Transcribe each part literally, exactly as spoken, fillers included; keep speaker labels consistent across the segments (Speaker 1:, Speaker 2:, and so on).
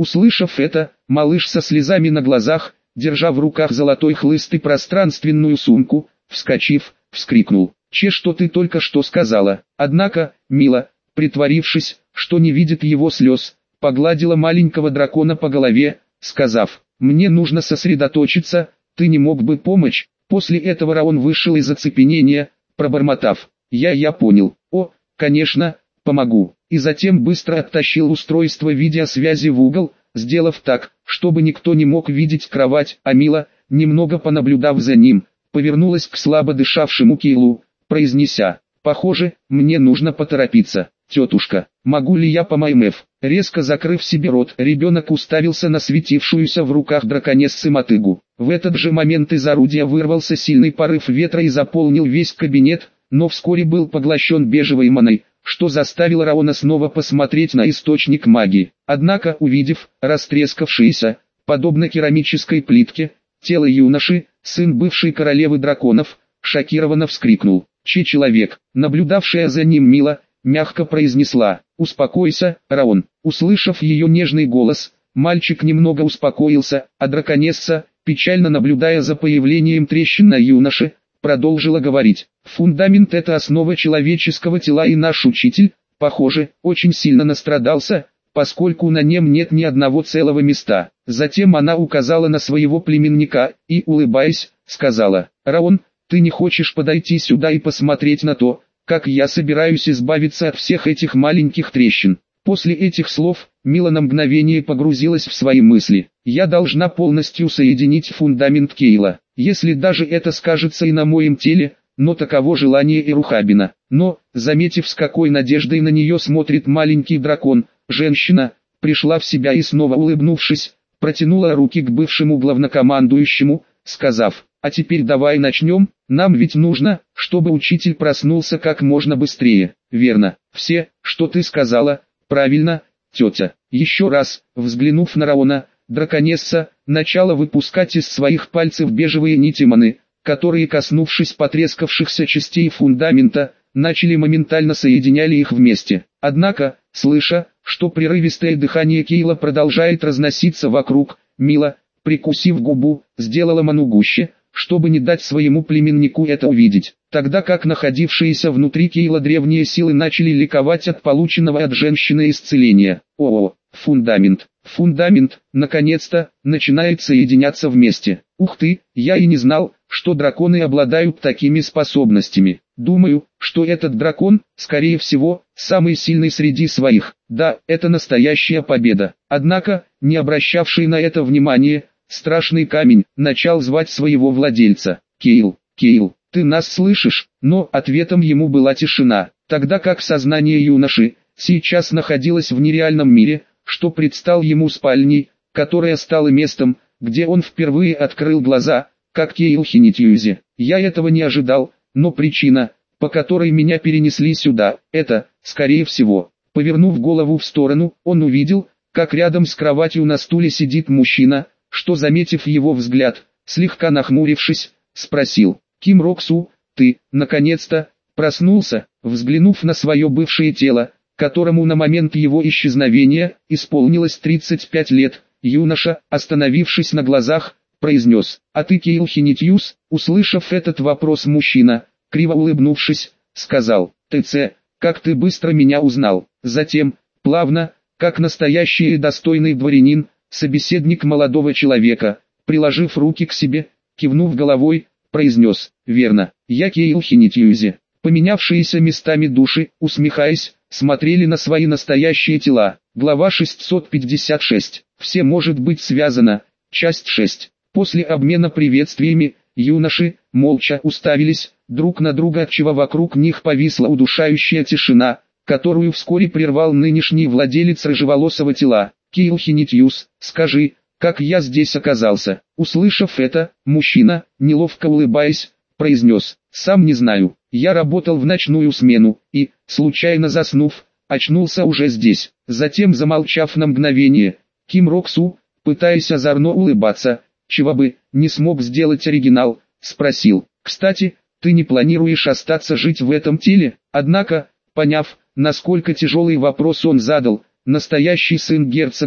Speaker 1: Услышав это, малыш со слезами на глазах, держа в руках золотой хлыст и пространственную сумку, вскочив, вскрикнул: «Че, что ты только что сказала?» Однако, Мила, притворившись, что не видит его слез, погладила маленького дракона по голове, сказав: «Мне нужно сосредоточиться, ты не мог бы помочь?» После этого Раон вышел из оцепенения, пробормотав: «Я, я понял, о, конечно, помогу», и затем быстро оттащил устройство видеосвязи в угол, сделав так, чтобы никто не мог видеть кровать, а Мила, немного понаблюдав за ним, повернулась к слабо дышавшему Кейлу, произнеся: «Похоже, мне нужно поторопиться. Тетушка, могу ли я помаймев?» Резко закрыв себе рот, ребенок уставился на светившуюся в руках драконессы мотыгу. В этот же момент из орудия вырвался сильный порыв ветра и заполнил весь кабинет, но вскоре был поглощен бежевой маной, что заставило Раона снова посмотреть на источник магии. Однако, увидев растрескавшееся, подобно керамической плитке, тело юноши, сын бывшей королевы драконов, шокированно вскрикнул. Че человек, наблюдавшая за ним Мила, мягко произнесла: «Успокойся, Раон». Услышав ее нежный голос, мальчик немного успокоился, а драконесса, печально наблюдая за появлением трещин на юноше, продолжила говорить: «Фундамент — это основа человеческого тела, и наш учитель, похоже, очень сильно настрадался, поскольку на нем нет ни одного целого места». Затем она указала на своего племенника и, улыбаясь, сказала: «Раон, ты не хочешь подойти сюда и посмотреть на то, как я собираюсь избавиться от всех этих маленьких трещин?» После этих слов, Мила на мгновение погрузилась в свои мысли. «Я должна полностью соединить фундамент Кейла, если даже это скажется и на моем теле, но таково желание Ирухабина». Но, заметив, с какой надеждой на нее смотрит маленький дракон, женщина пришла в себя и, снова улыбнувшись, протянула руки к бывшему главнокомандующему, сказав: «А теперь давай начнем, нам ведь нужно, чтобы учитель проснулся как можно быстрее». «Верно, все, что ты сказала, правильно, тетя». Еще раз, взглянув на Раона, драконесса начала выпускать из своих пальцев бежевые нити маны, которые, коснувшись потрескавшихся частей фундамента, начали моментально соединяли их вместе. Однако, слыша, что прерывистое дыхание Кейла продолжает разноситься вокруг, Мила, прикусив губу, сделала ману гуще, чтобы не дать своему племеннику это увидеть, тогда как находившиеся внутри Кейла древние силы начали ликовать от полученного от женщины исцеления. О, фундамент, фундамент, наконец-то, начинает соединяться вместе. Ух ты, я и не знал, что драконы обладают такими способностями. Думаю, что этот дракон, скорее всего, самый сильный среди своих. Да, это настоящая победа. Однако, не обращавший на это внимания, страшный камень начал звать своего владельца. «Кейл, Кейл, ты нас слышишь?» Но ответом ему была тишина, тогда как сознание юноши сейчас находилось в нереальном мире, что предстал ему спальней, которая стала местом, где он впервые открыл глаза, как Кейл Хинитьюзи. «Я этого не ожидал, но причина, по которой меня перенесли сюда, это, скорее всего». Повернув голову в сторону, он увидел, как рядом с кроватью на стуле сидит мужчина, что, заметив его взгляд, слегка нахмурившись, спросил: «Ким Роксу, ты, наконец-то, проснулся?» Взглянув на свое бывшее тело, которому на момент его исчезновения исполнилось тридцать пять лет, юноша, остановившись на глазах, произнес: «А ты Кейл Хинитьюс?» Услышав этот вопрос, мужчина, криво улыбнувшись, сказал: «ТЦ, как ты быстро меня узнал». Затем, плавно, как настоящий и достойный дворянин, собеседник молодого человека, приложив руки к себе, кивнув головой, произнес: «Верно, я Кейл Хинитьюзи». Поменявшиеся местами души, усмехаясь, смотрели на свои настоящие тела. Глава шестьсот пятьдесят шесть. Все может быть связано. Часть шесть. После обмена приветствиями, юноши, молча уставились друг на друга, отчего вокруг них повисла удушающая тишина, которую вскоре прервал нынешний владелец рыжеволосого тела. «Кейл Хинитьюс, скажи, как я здесь оказался?» Услышав это, мужчина, неловко улыбаясь, произнес: «Сам не знаю, я работал в ночную смену, и, случайно заснув, очнулся уже здесь». Затем, замолчав на мгновение, Ким Роксу, пытаясь озорно улыбаться, чего бы не смог сделать оригинал, спросил: «Кстати, ты не планируешь остаться жить в этом теле?» Однако, поняв, насколько тяжелый вопрос он задал, настоящий сын герцога,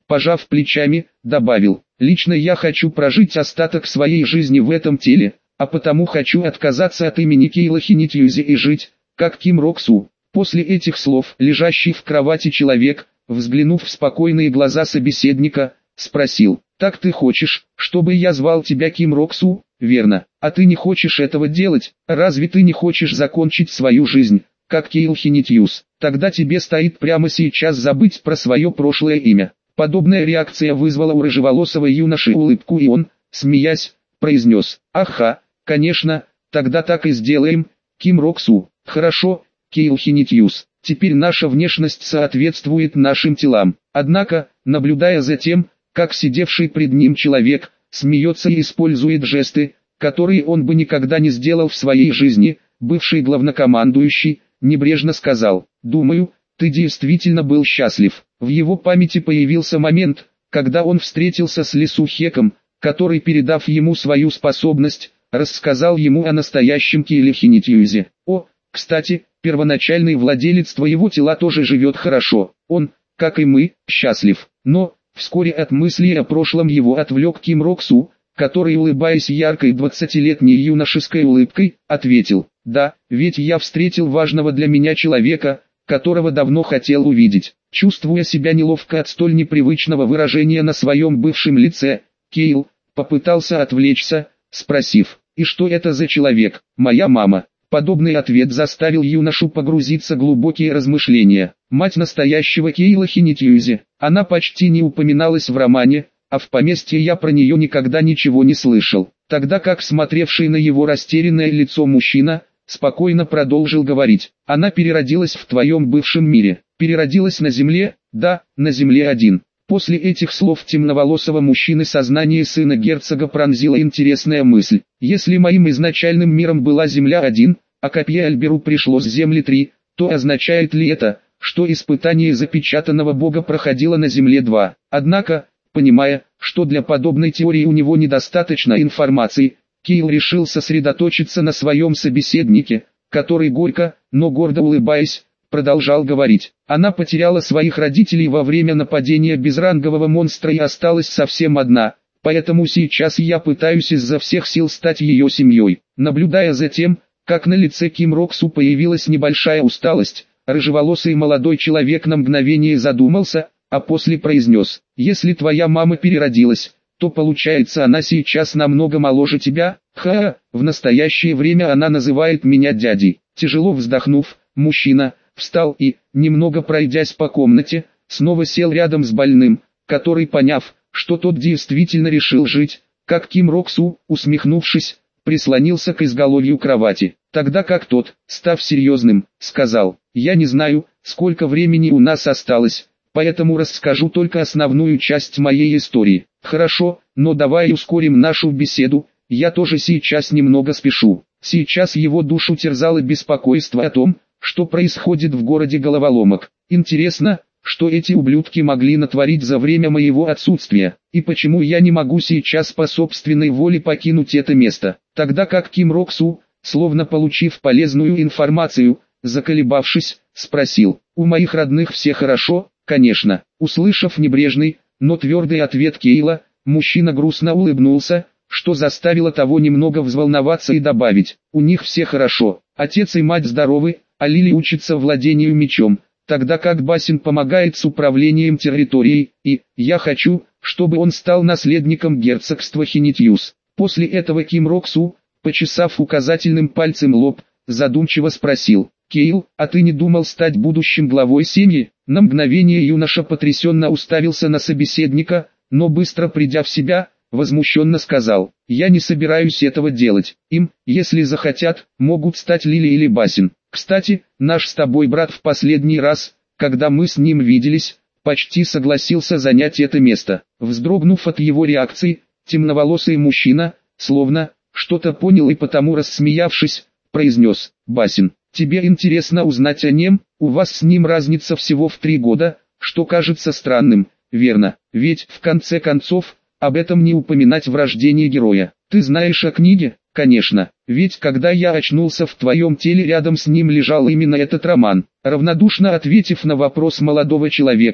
Speaker 1: пожав плечами, добавил: «Лично я хочу прожить остаток своей жизни в этом теле, а потому хочу отказаться от имени Кейла Хинитьюзи и жить, как Ким Рок-Су». После этих слов лежащий в кровати человек, взглянув в спокойные глаза собеседника, спросил: «Так ты хочешь, чтобы я звал тебя Ким Рок-Су, верно? А ты не хочешь этого делать? Разве ты не хочешь закончить свою жизнь, как Кейл Хинитьюз? Тогда тебе стоит прямо сейчас забыть про свое прошлое имя». Подобная реакция вызвала у рыжеволосого юноши улыбку, и он, смеясь, произнес: «Ага, конечно, тогда так и сделаем, Ким Рок-Су». «Хорошо, Кейл Хинитьюз, теперь наша внешность соответствует нашим телам». Однако, наблюдая за тем, как сидевший пред ним человек смеется и использует жесты, которые он бы никогда не сделал в своей жизни, бывший главнокомандующий небрежно сказал: «Думаю, ты действительно был счастлив». В его памяти появился момент, когда он встретился с Ли Сухеком, который, передав ему свою способность, рассказал ему о настоящем Кейле Хинитьюзе. «О, кстати, первоначальный владелец твоего тела тоже живет хорошо. Он, как и мы, счастлив». Но вскоре от мыслей о прошлом его отвлек Ким Рок-Су, который, улыбаясь яркой двадцатилетней юношеской улыбкой, ответил: «Да, ведь я встретил важного для меня человека, которого давно хотел увидеть». Чувствуя себя неловко от столь непривычного выражения на своем бывшем лице, Кейл попытался отвлечься, спросив: «И что это за человек?» «Моя мама». Подобный ответ заставил юношу погрузиться в глубокие размышления. Мать настоящего Кейла Хинитьюзи. Она почти не упоминалась в романе, а в поместье я про нее никогда ничего не слышал. Тогда как смотревший на его растерянное лицо мужчина спокойно продолжил говорить: «Она переродилась в твоем бывшем мире». «Переродилась на земле?» «Да, на земле один». После этих слов темноволосого мужчины сознание сына герцога пронзила интересная мысль. Если моим изначальным миром была земля один, а копье Альберу пришло с земли три, то означает ли это, что испытание запечатанного бога проходило на земле два? Однако, понимая, что для подобной теории у него недостаточно информации, Кейл решил сосредоточиться на своем собеседнике, который горько, но гордо улыбаясь, продолжал говорить: «Она потеряла своих родителей во время нападения безрангового монстра и осталась совсем одна, поэтому сейчас я пытаюсь изо всех сил стать ее семьей». Наблюдая за тем, как на лице Ким Рок-Су появилась небольшая усталость, рыжеволосый молодой человек на мгновение задумался, а после произнес: «Если твоя мама переродилась, то получается она сейчас намного моложе тебя?» «Ха, в настоящее время она называет меня дядей». Тяжело вздохнув, мужчина встал и, немного пройдясь по комнате, снова сел рядом с больным, который, поняв, что тот действительно решил жить, как Ким Рок-Су, усмехнувшись, прислонился к изголовью кровати. Тогда как тот, став серьезным, сказал: «Я не знаю, сколько времени у нас осталось, поэтому расскажу только основную часть моей истории». «Хорошо, но давай ускорим нашу беседу, я тоже сейчас немного спешу». Сейчас его душу терзало беспокойство о том, что происходит в городе Головоломок. Интересно, что эти ублюдки могли натворить за время моего отсутствия, и почему я не могу сейчас по собственной воле покинуть это место. Тогда как Ким Рок-Су, словно получив полезную информацию, заколебавшись, спросил: «У моих родных все хорошо?» «Конечно». Услышав небрежный, но твердый ответ Кейла, мужчина грустно улыбнулся, что заставило того немного взволноваться и добавить: «У них все хорошо, отец и мать здоровы, а Лили учится владению мечом, тогда как Басин помогает с управлением территорией, и я хочу, чтобы он стал наследником герцогства Хинитьюз». После этого Ким Рок-Су, почесав указательным пальцем лоб, задумчиво спросил: «Кейл, а ты не думал стать будущим главой семьи?» На мгновение юноша потрясенно уставился на собеседника, но быстро придя в себя, возмущенно сказал: «Я не собираюсь этого делать. Им, если захотят, могут стать Лили или Басин. Кстати, наш с тобой брат в последний раз, когда мы с ним виделись, почти согласился занять это место». Вздрогнув от его реакции, темноволосый мужчина, словно что-то понял и потому, рассмеявшись, произнес: «Басин, тебе интересно узнать о нем? У вас с ним разница всего в три года, что кажется странным, верно? Ведь, в конце концов, об этом не упоминать в рождении героя. Ты знаешь о книге?» «Конечно, ведь когда я очнулся в твоем теле, рядом с ним лежал именно этот роман». Равнодушно ответив на вопрос молодого человека,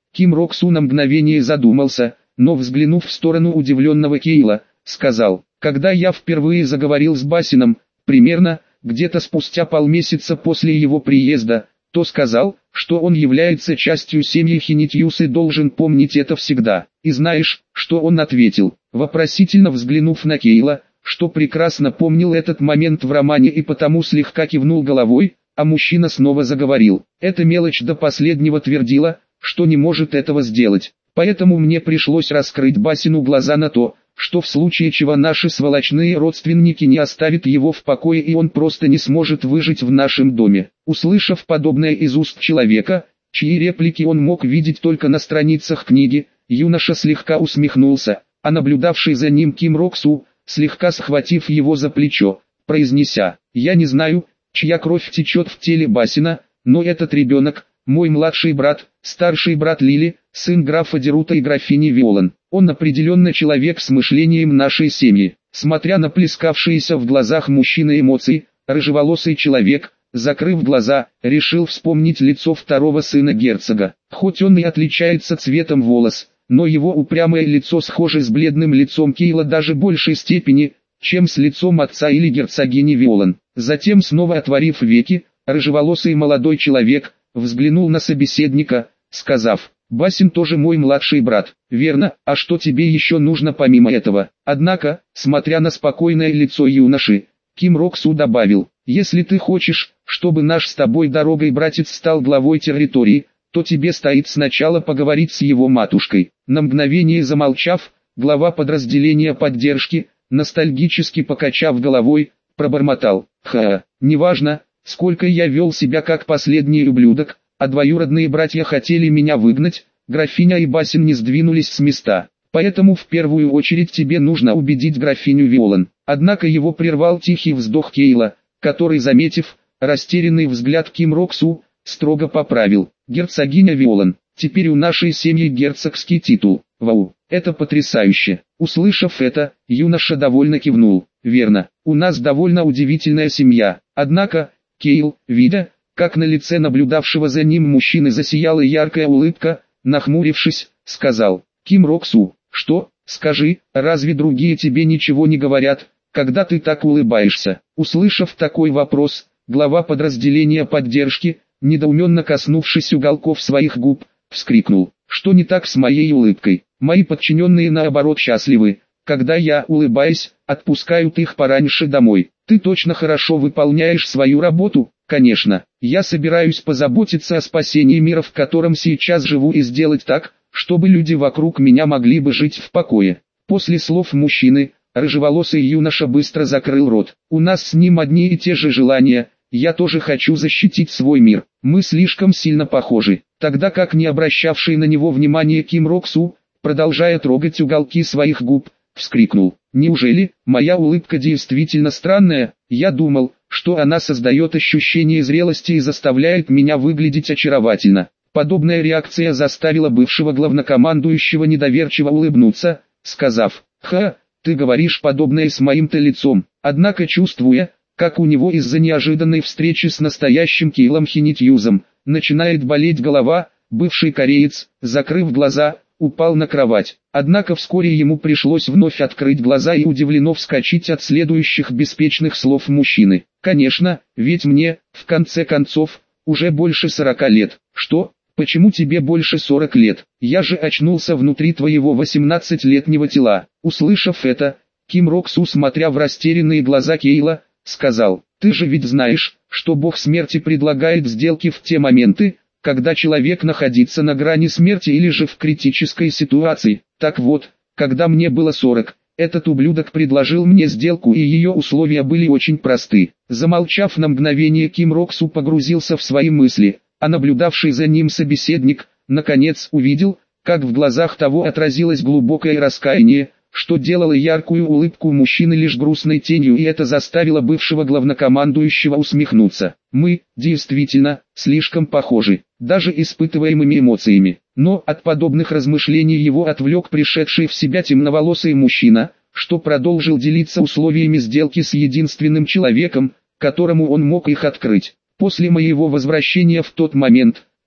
Speaker 1: Ким Рок Су на мгновение задумался, но взглянув в сторону удивленного Кейла, сказал: «Когда я впервые заговорил с Басином, примерно, где-то спустя полмесяца после его приезда, то сказал, что он является частью семьи Хинитьюс и должен помнить это всегда. И знаешь, что он ответил?» Вопросительно взглянув на Кейла, что прекрасно помнил этот момент в романе и потому слегка кивнул головой, а мужчина снова заговорил. «Эта мелочь до последнего твердила, что не может этого сделать. Поэтому мне пришлось раскрыть Басину глаза на то, что в случае чего наши сволочные родственники не оставят его в покое и он просто не сможет выжить в нашем доме». Услышав подобное из уст человека, чьи реплики он мог видеть только на страницах книги, юноша слегка усмехнулся, а наблюдавший за ним Ким Рок Су, слегка схватив его за плечо, произнеся: «Я не знаю, чья кровь течет в теле Басина, но этот ребенок, мой младший брат, старший брат Лили, сын графа Дерута и графини Виолан. Он определенно человек с мышлением нашей семьи». Смотря на плескавшиеся в глазах мужчины эмоции, рыжеволосый человек, закрыв глаза, решил вспомнить лицо второго сына герцога. Хоть он и отличается цветом волос, но его упрямое лицо схоже с бледным лицом Кейла даже большей степени, чем с лицом отца или герцогини Виолан. Затем, снова отворив веки, рыжеволосый молодой человек взглянул на собеседника, сказав: «Басин тоже мой младший брат, верно? А что тебе еще нужно помимо этого?» Однако, смотря на спокойное лицо юноши, Ким Рок Су добавил: «Если ты хочешь, чтобы наш с тобой дорогой братец стал главой территории, то тебе стоит сначала поговорить с его матушкой». На мгновение замолчав, глава подразделения поддержки, ностальгически покачав головой, пробормотал: «Ха, неважно, сколько я вел себя как последний ублюдок, а двоюродные братья хотели меня выгнать, графиня и Басин не сдвинулись с места. Поэтому в первую очередь тебе нужно убедить графиню Виолан». Однако его прервал тихий вздох Кейла, который, заметив растерянный взгляд Ким Рок Су, строго поправил: «Герцогиня Виолан, теперь у нашей семьи герцогский титул. Вау, это потрясающе». Услышав это, юноша довольно кивнул. «Верно, у нас довольно удивительная семья». Однако, Кейл, видя, как на лице наблюдавшего за ним мужчины засияла яркая улыбка, нахмурившись, сказал: «Ким Рок Су, что, скажи, разве другие тебе ничего не говорят, когда ты так улыбаешься?» Услышав такой вопрос, глава подразделения поддержки, недоуменно коснувшись уголков своих губ, вскрикнул: «Что не так с моей улыбкой? Мои подчиненные наоборот счастливы, когда я, улыбаясь, отпускают их пораньше домой. Ты точно хорошо выполняешь свою работу?» «Конечно, я собираюсь позаботиться о спасении мира, в котором сейчас живу, и сделать так, чтобы люди вокруг меня могли бы жить в покое». После слов мужчины, рыжеволосый юноша быстро закрыл рот. «У нас с ним одни и те же желания, я тоже хочу защитить свой мир, мы слишком сильно похожи». Тогда как не обращавший на него внимания Ким Рок Су, продолжая трогать уголки своих губ, вскрикнул: «Неужели, моя улыбка действительно странная? Я думал, что она создает ощущение зрелости и заставляет меня выглядеть очаровательно». Подобная реакция заставила бывшего главнокомандующего недоверчиво улыбнуться, сказав: «Ха, ты говоришь подобное с моим-то лицом». Однако, чувствуя, как у него из-за неожиданной встречи с настоящим Кейлом Хинитьюзом начинает болеть голова, бывший кореец, закрыв глаза, упал на кровать. Однако вскоре ему пришлось вновь открыть глаза и удивленно вскочить от следующих беспечных слов мужчины. «Конечно, ведь мне, в конце концов, уже больше сорока лет». «Что? Почему тебе больше сорок лет? Я же очнулся внутри твоего восемнадцатилетнего тела». Услышав это, Ким Рок Су, смотря в растерянные глаза Кейла, сказал: «Ты же ведь знаешь, что бог смерти предлагает сделки в те моменты, когда человек находится на грани смерти или же в критической ситуации. Так вот, когда мне было сорок, этот ублюдок предложил мне сделку, и ее условия были очень просты». Замолчав на мгновение, Ким Рок Су погрузился в свои мысли, а наблюдавший за ним собеседник, наконец увидел, как в глазах того отразилось глубокое раскаяние, что делало яркую улыбку мужчины лишь грустной тенью, и это заставило бывшего главнокомандующего усмехнуться. «Мы, действительно, слишком похожи, даже испытываемыми эмоциями». Но от подобных размышлений его отвлек пришедший в себя темноволосый мужчина, что продолжил делиться условиями сделки с единственным человеком, которому он мог их открыть. «После моего возвращения в тот момент,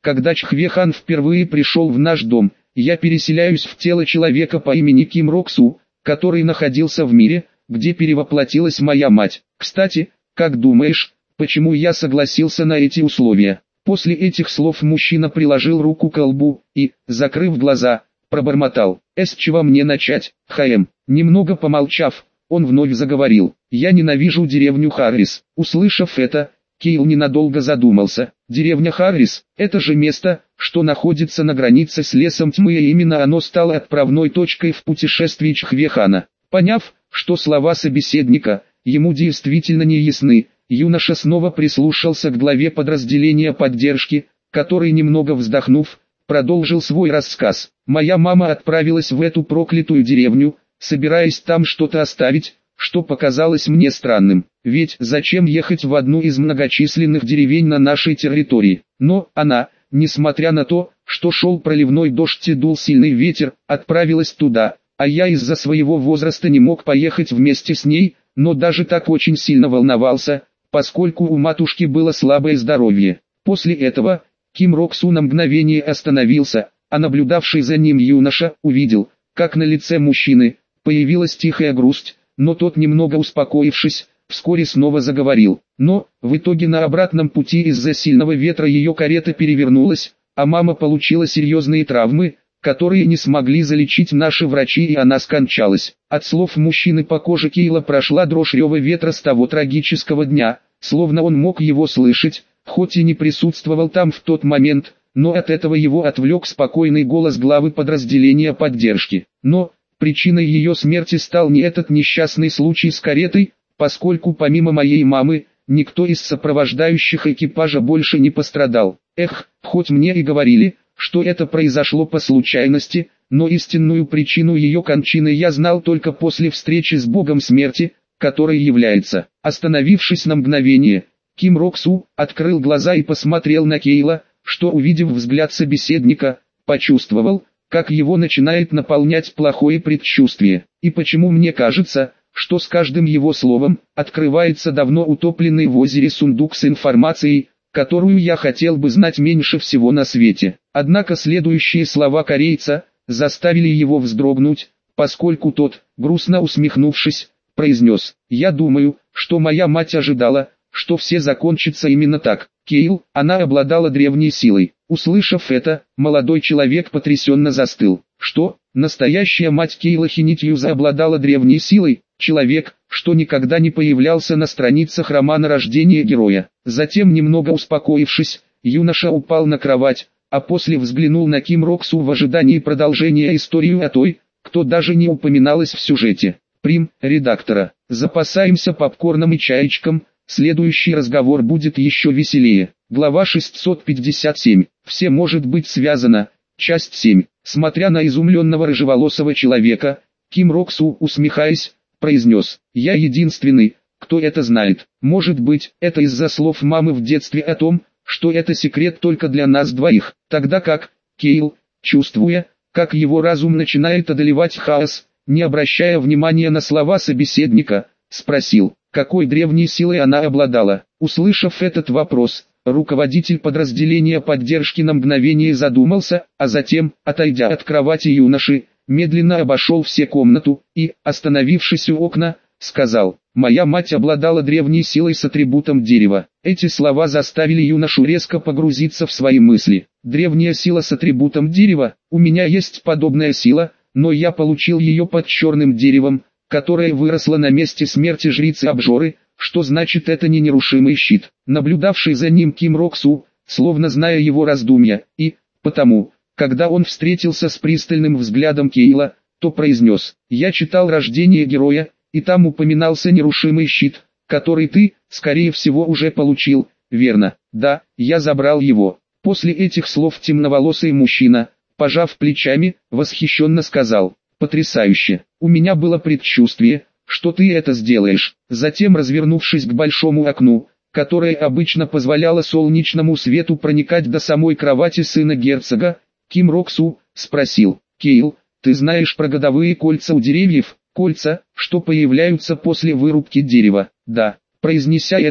Speaker 1: когда Чхвехан впервые пришел в наш дом, я переселяюсь в тело человека по имени Ким Роксу, который находился в мире, где перевоплотилась моя мать. Кстати, как думаешь, почему я согласился на эти условия?» После этих слов мужчина приложил руку к лбу и, закрыв глаза, пробормотал: «С чего мне начать, Хаэм?» Немного помолчав, он вновь заговорил: «Я ненавижу деревню Харрис». Услышав это, Кейл ненадолго задумался. Деревня Харрис – это же место, что находится на границе с лесом тьмы, и именно оно стало отправной точкой в путешествии Чхвехана. Поняв, что слова собеседника ему действительно не ясны, юноша снова прислушался к главе подразделения поддержки, который, немного вздохнув, продолжил свой рассказ. «Моя мама отправилась в эту проклятую деревню, собираясь там что-то оставить, что показалось мне странным. Ведь зачем ехать в одну из многочисленных деревень на нашей территории? Но она, несмотря на то, что шел проливной дождь и дул сильный ветер, отправилась туда, а я из-за своего возраста не мог поехать вместе с ней, но даже так очень сильно волновался, поскольку у матушки было слабое здоровье». После этого Ким Роксу на мгновение остановился, а наблюдавший за ним юноша увидел, как на лице мужчины появилась тихая грусть, но тот, немного успокоившись, вскоре снова заговорил. Но, в итоге на обратном пути из-за сильного ветра ее карета перевернулась, а мама получила серьезные травмы, которые не смогли залечить наши врачи, и она скончалась. От слов мужчины по коже Кейла прошла дрожь рева ветра с того трагического дня, словно он мог его слышать, хоть и не присутствовал там в тот момент, но от этого его отвлек спокойный голос главы подразделения поддержки. Но причиной ее смерти стал не этот несчастный случай с каретой, поскольку помимо моей мамы, никто из сопровождающих экипажа больше не пострадал. Эх, хоть мне и говорили, что это произошло по случайности, но истинную причину ее кончины я знал только после встречи с богом смерти, которой является. Остановившись на мгновение, Ким Роксу открыл глаза и посмотрел на Кейла, что, увидев взгляд собеседника, почувствовал, как его начинает наполнять плохое предчувствие. И почему мне кажется, что с каждым его словом открывается давно утопленный в озере сундук с информацией, которую я хотел бы знать меньше всего на свете. Однако следующие слова корейца заставили его вздрогнуть, поскольку тот, грустно усмехнувшись, произнес: «Я думаю, что моя мать ожидала, что все закончится именно так. Кейл, она обладала древней силой». Услышав это, молодой человек потрясенно застыл. Что, настоящая мать Кейла Хинитьюза обладала древней силой? Человек, что никогда не появлялся на страницах романа «Рождение героя». Затем, немного успокоившись, юноша упал на кровать, а после взглянул на Ким Роксу в ожидании продолжения истории о той, кто даже не упоминалась в сюжете. Прим, редактора. Запасаемся попкорном и чаечком, следующий разговор будет еще веселее. Глава шестьсот пятьдесят семь. Все может быть связано. Часть семь. Смотря на изумленного рыжеволосого человека, Ким Роксу, усмехаясь, произнес: «Я единственный, кто это знает. Может быть, это из-за слов мамы в детстве о том, что это секрет только для нас двоих». Тогда как Кейл, чувствуя, как его разум начинает одолевать хаос, не обращая внимания на слова собеседника, спросил, какой древней силой она обладала. Услышав этот вопрос, руководитель подразделения поддержки на мгновение задумался, а затем, отойдя от кровати юноши, медленно обошел все комнату и, остановившись у окна, сказал: «Моя мать обладала древней силой с атрибутом дерева». Эти слова заставили юношу резко погрузиться в свои мысли. «Древняя сила с атрибутом дерева? У меня есть подобная сила, но я получил ее под черным деревом, которое выросло на месте смерти жрицы Обжоры, что значит, это не нерушимый щит». Наблюдавший за ним Ким Роксу, словно зная его раздумья, и, потому, когда он встретился с пристальным взглядом Кейла, то произнес: «Я читал «Рождение героя», и там упоминался нерушимый щит, который ты, скорее всего, уже получил, верно?» «Да, я забрал его». После этих слов темноволосый мужчина, пожав плечами, восхищенно сказал: «Потрясающе! У меня было предчувствие, что ты это сделаешь». Затем, развернувшись к большому окну, которое обычно позволяло солнечному свету проникать до самой кровати сына герцога, Ким Роксу спросил: «Кейл, ты знаешь про годовые кольца у деревьев, кольца, что появляются после вырубки дерева?» «Да». Произнеся это,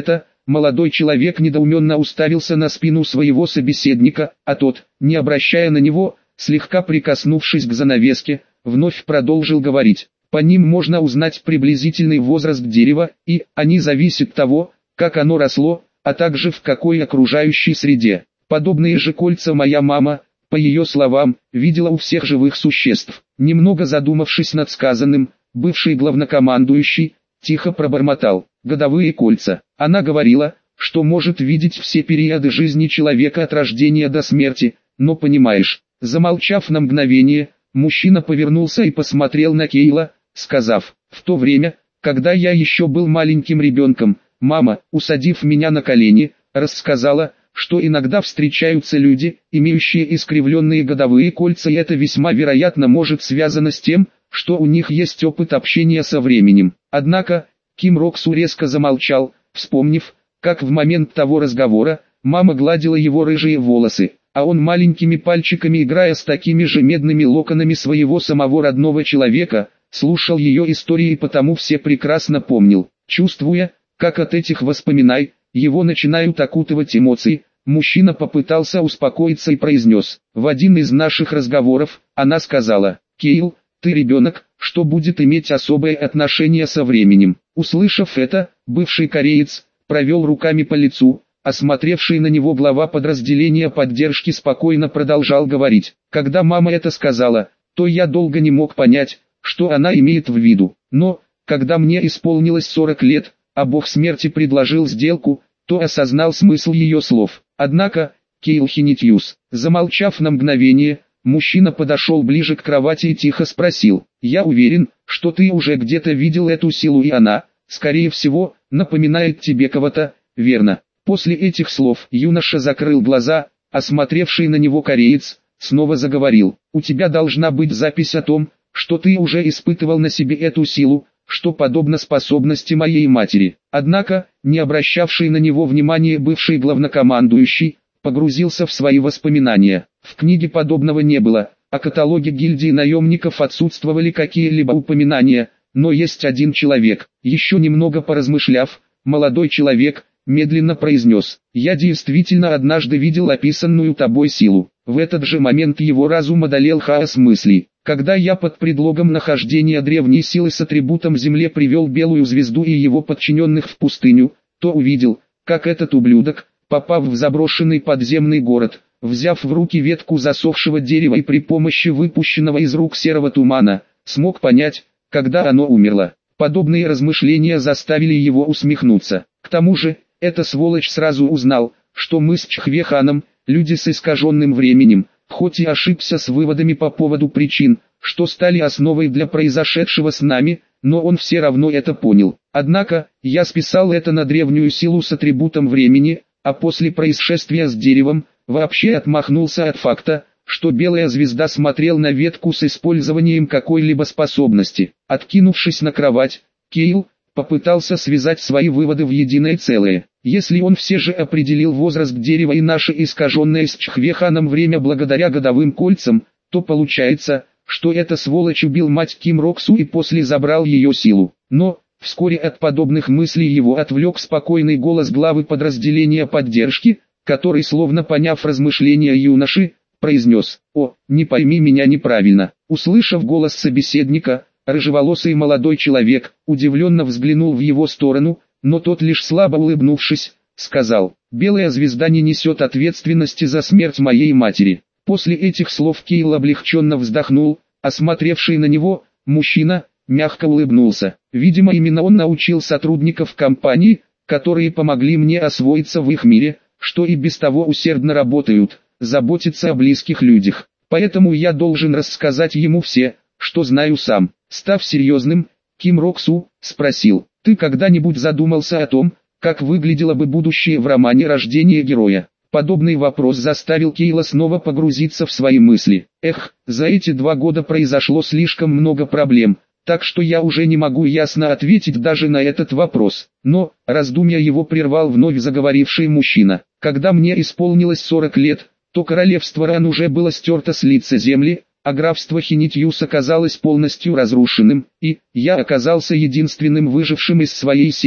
Speaker 1: Молодой человек недоуменно уставился на спину своего собеседника, а тот, не обращая на него, слегка прикоснувшись к занавеске, вновь продолжил говорить. По ним можно узнать приблизительный возраст дерева, и они зависят от того, как оно росло, а также в какой окружающей среде. Подобные же кольца моя мама, по ее словам, видела у всех живых существ. Немного задумавшись над сказанным, бывший главнокомандующий тихо пробормотал: годовые кольца. Она говорила, что может видеть все периоды жизни человека от рождения до смерти, но понимаешь. Замолчав на мгновение, мужчина повернулся и посмотрел на Кейла, сказав: в то время, когда я еще был маленьким ребенком, мама, усадив меня на колени, рассказала, что иногда встречаются люди, имеющие искривленные годовые кольца, и это весьма вероятно может связано с тем, что у них есть опыт общения со временем. Однако, Ким Роксу резко замолчал, вспомнив, как в момент того разговора, мама гладила его рыжие волосы, а он маленькими пальчиками, играя с такими же медными локонами своего самого родного человека, слушал ее истории и потому все прекрасно помнил. Чувствуя, как от этих воспоминаний его начинают окутывать эмоции, мужчина попытался успокоиться и произнес: в один из наших разговоров, она сказала: «Кейл, ты ребенок, что будет иметь особое отношение со временем». Услышав это, бывший кореец провел руками по лицу, осмотревший на него глава подразделения поддержки спокойно продолжал говорить: «Когда мама это сказала, то я долго не мог понять, что она имеет в виду. Но, когда мне исполнилось сорок лет, а бог смерти предложил сделку, то осознал смысл ее слов». Однако, Кейл Хинитьюс, замолчав на мгновение, мужчина подошел ближе к кровати и тихо спросил: «Я уверен, что ты уже где-то видел эту силу, и она, скорее всего, напоминает тебе кого-то, верно?» После этих слов юноша закрыл глаза, осмотревший на него кореец, снова заговорил: «У тебя должна быть запись о том, что ты уже испытывал на себе эту силу, что подобно способности моей матери». Однако, не обращавший на него внимания бывший главнокомандующий, погрузился в свои воспоминания. В книге подобного не было, о каталоге гильдии наемников отсутствовали какие-либо упоминания, но есть один человек. Еще немного поразмышляв, молодой человек медленно произнес: «Я действительно однажды видел описанную тобой силу». В этот же момент его разум одолел хаос мыслей. Когда я под предлогом нахождения древней силы с атрибутом земле привел белую звезду и его подчиненных в пустыню, то увидел, как этот ублюдок, попав в заброшенный подземный город, взяв в руки ветку засохшего дерева и при помощи выпущенного из рук серого тумана, смог понять, когда оно умерло. Подобные размышления заставили его усмехнуться. К тому же, эта сволочь сразу узнал, что мы с Чхвеханом, люди с искаженным временем, хоть и ошибся с выводами по поводу причин, что стали основой для произошедшего с нами, но он все равно это понял. Однако, я списал это на древнюю силу с атрибутом времени, а после происшествия с деревом, вообще отмахнулся от факта, что белая звезда смотрел на ветку с использованием какой-либо способности. Откинувшись на кровать, Кейл попытался связать свои выводы в единое целое. Если он все же определил возраст дерева и наше искаженное с Чхвеханом время благодаря годовым кольцам, то получается, что эта сволочь убил мать Ким Роксу и после забрал ее силу. Но, вскоре от подобных мыслей его отвлек спокойный голос главы подразделения поддержки, который, словно поняв размышления юноши, произнес: «О, не пойми меня неправильно». Услышав голос собеседника, рыжеволосый молодой человек удивленно взглянул в его сторону, но тот лишь слабо улыбнувшись, сказал: «Белая звезда не несет ответственности за смерть моей матери». После этих слов Кейл облегченно вздохнул, осмотревший на него, мужчина, мягко улыбнулся. Видимо, именно он научил сотрудников компании, которые помогли мне освоиться в их мире, что и без того усердно работают, заботиться о близких людях. Поэтому я должен рассказать ему все, что знаю сам. Став серьезным, Ким Роксу спросил: «Ты когда-нибудь задумался о том, как выглядело бы будущее в романе «Рождение героя»?» Подобный вопрос заставил Кейла снова погрузиться в свои мысли. «Эх, за эти два года произошло слишком много проблем, так что я уже не могу ясно ответить даже на этот вопрос». Но, раздумья его прервал вновь заговоривший мужчина. «Когда мне исполнилось сорок лет, то королевство Ран уже было стерто с лица земли, а графство Хинитьюс оказалось полностью разрушенным, и я оказался единственным выжившим из своей семьи.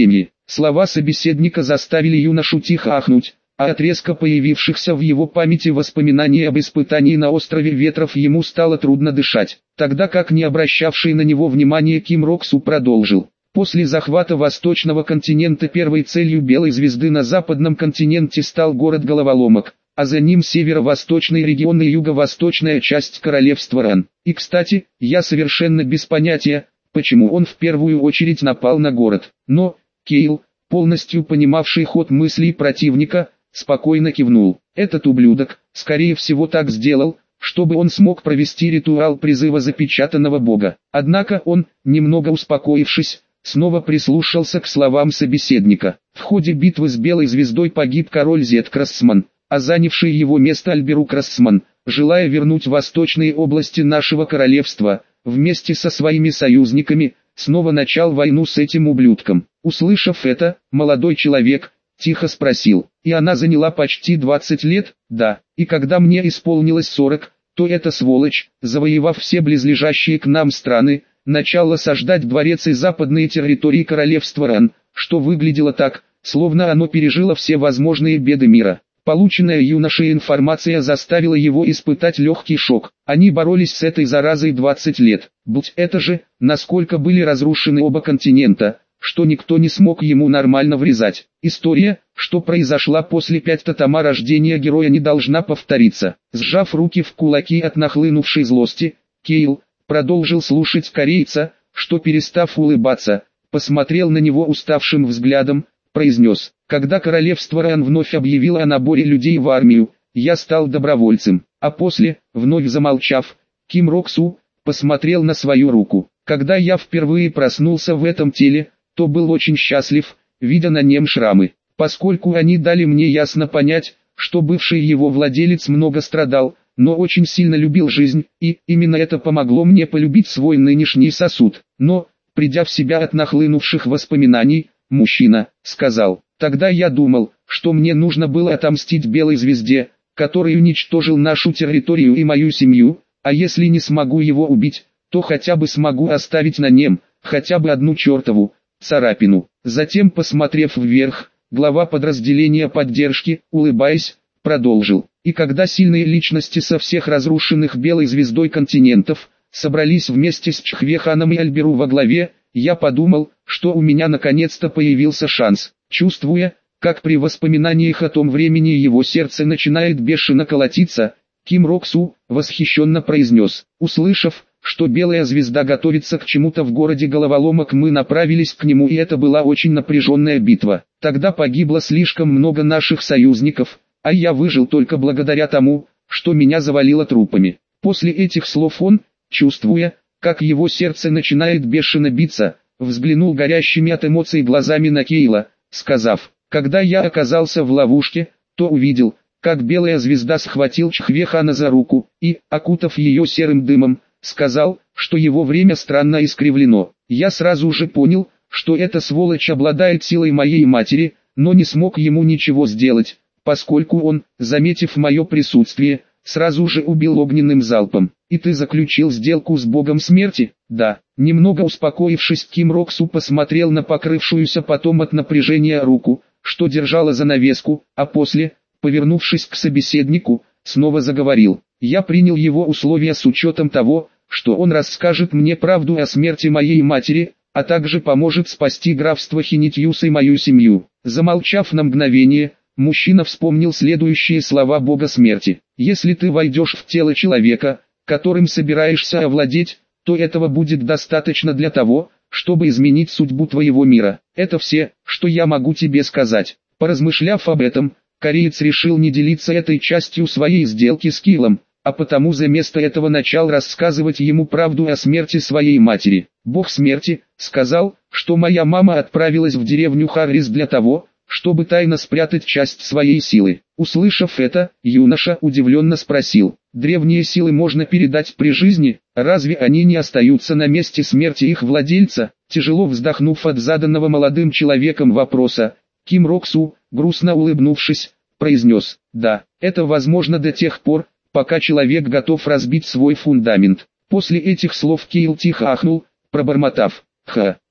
Speaker 1: Слова собеседника заставили юношу тихо ахнуть, а от резко появившихся в его памяти воспоминаний об испытании на острове Ветров ему стало трудно дышать, тогда как не обращавший на него внимания Ким Рок-су продолжил. После захвата восточного континента первой целью Белой Звезды на западном континенте стал город-головоломок, а за ним северо-восточный регион и юго-восточная часть королевства Ран. И кстати, я совершенно без понятия, почему он в первую очередь напал на город. Но, Кейл, полностью понимавший ход мыслей противника, спокойно кивнул. Этот ублюдок, скорее всего, так сделал, чтобы он смог провести ритуал призыва запечатанного бога. Однако он, немного успокоившись, снова прислушался к словам собеседника. В ходе битвы с Белой Звездой погиб король Зет Крассман, а занявший его место Альберу Крассман, желая вернуть восточные области нашего королевства, вместе со своими союзниками, снова начал войну с этим ублюдком. Услышав это, молодой человек тихо спросил: «И она заняла почти двадцать лет?» «Да, и когда мне исполнилось сорок, то эта сволочь, завоевав все близлежащие к нам страны, начала сождать дворец и западные территории королевства Ран, что выглядело так, словно оно пережило все возможные беды мира». Полученная юношей информация заставила его испытать легкий шок. Они боролись с этой заразой двадцать лет. Будь это же, насколько были разрушены оба континента, что никто не смог ему нормально врезать. История, что произошла после пятого тома рождения героя, не должна повториться. Сжав руки в кулаки от нахлынувшей злости, Кейл продолжил слушать корейца, что, перестав улыбаться, посмотрел на него уставшим взглядом, произнес: «Когда королевство Ран вновь объявило о наборе людей в армию, я стал добровольцем». А после, вновь замолчав, Ким Рок-су посмотрел на свою руку. «Когда я впервые проснулся в этом теле, то был очень счастлив, видя на нем шрамы, поскольку они дали мне ясно понять, что бывший его владелец много страдал, но очень сильно любил жизнь, и именно это помогло мне полюбить свой нынешний сосуд». Но, придя в себя от нахлынувших воспоминаний, мужчина сказал: «Тогда я думал, что мне нужно было отомстить Белой Звезде, который уничтожил нашу территорию и мою семью, а если не смогу его убить, то хотя бы смогу оставить на нем, хотя бы одну чертову царапину». Затем, посмотрев вверх, глава подразделения поддержки, улыбаясь, продолжил: «И когда сильные личности со всех разрушенных Белой Звездой континентов собрались вместе с Чхвеханом и Альберу во главе, я подумал, что у меня наконец-то появился шанс». Чувствуя, как при воспоминаниях о том времени его сердце начинает бешено колотиться, Ким Рок-су восхищенно произнес: «Услышав, что Белая Звезда готовится к чему-то в городе головоломок, мы направились к нему, и это была очень напряженная битва. Тогда погибло слишком много наших союзников, а я выжил только благодаря тому, что меня завалило трупами». После этих слов он, чувствуя, как его сердце начинает бешено биться, взглянул горящими от эмоций глазами на Кейла, сказав: «Когда я оказался в ловушке, то увидел, как Белая Звезда схватил Чхвехана за руку и, окутав ее серым дымом, сказал, что его время странно искривлено. Я сразу же понял, что эта сволочь обладает силой моей матери, но не смог ему ничего сделать, поскольку он, заметив мое присутствие, сразу же убил огненным залпом. И ты заключил сделку с богом смерти?» «Да». Немного успокоившись, Ким Рок-су посмотрел на покрывшуюся потом от напряжения руку, что держала занавеску, а после, повернувшись к собеседнику, снова заговорил: «Я принял его условия с учетом того, что он расскажет мне правду о смерти моей матери, а также поможет спасти графство Хинитьюс и мою семью». Замолчав на мгновение, мужчина вспомнил следующие слова бога смерти: «Если ты войдешь в тело человека, которым собираешься овладеть, то этого будет достаточно для того, чтобы изменить судьбу твоего мира. Это все, что я могу тебе сказать». Поразмышляв об этом, кореец решил не делиться этой частью своей сделки с Килом, а потому заместо этого начал рассказывать ему правду о смерти своей матери. «Бог смерти сказал, что моя мама отправилась в деревню Харрис для того, чтобы тайно спрятать часть своей силы». Услышав это, юноша удивленно спросил: «Древние силы можно передать при жизни? Разве они не остаются на месте смерти их владельца?» Тяжело вздохнув от заданного молодым человеком вопроса, Ким Рок-су, грустно улыбнувшись, произнес: «Да, это возможно до тех пор, пока человек готов разбить свой фундамент». После этих слов Кейл тихо ахнул, пробормотав: «Ха,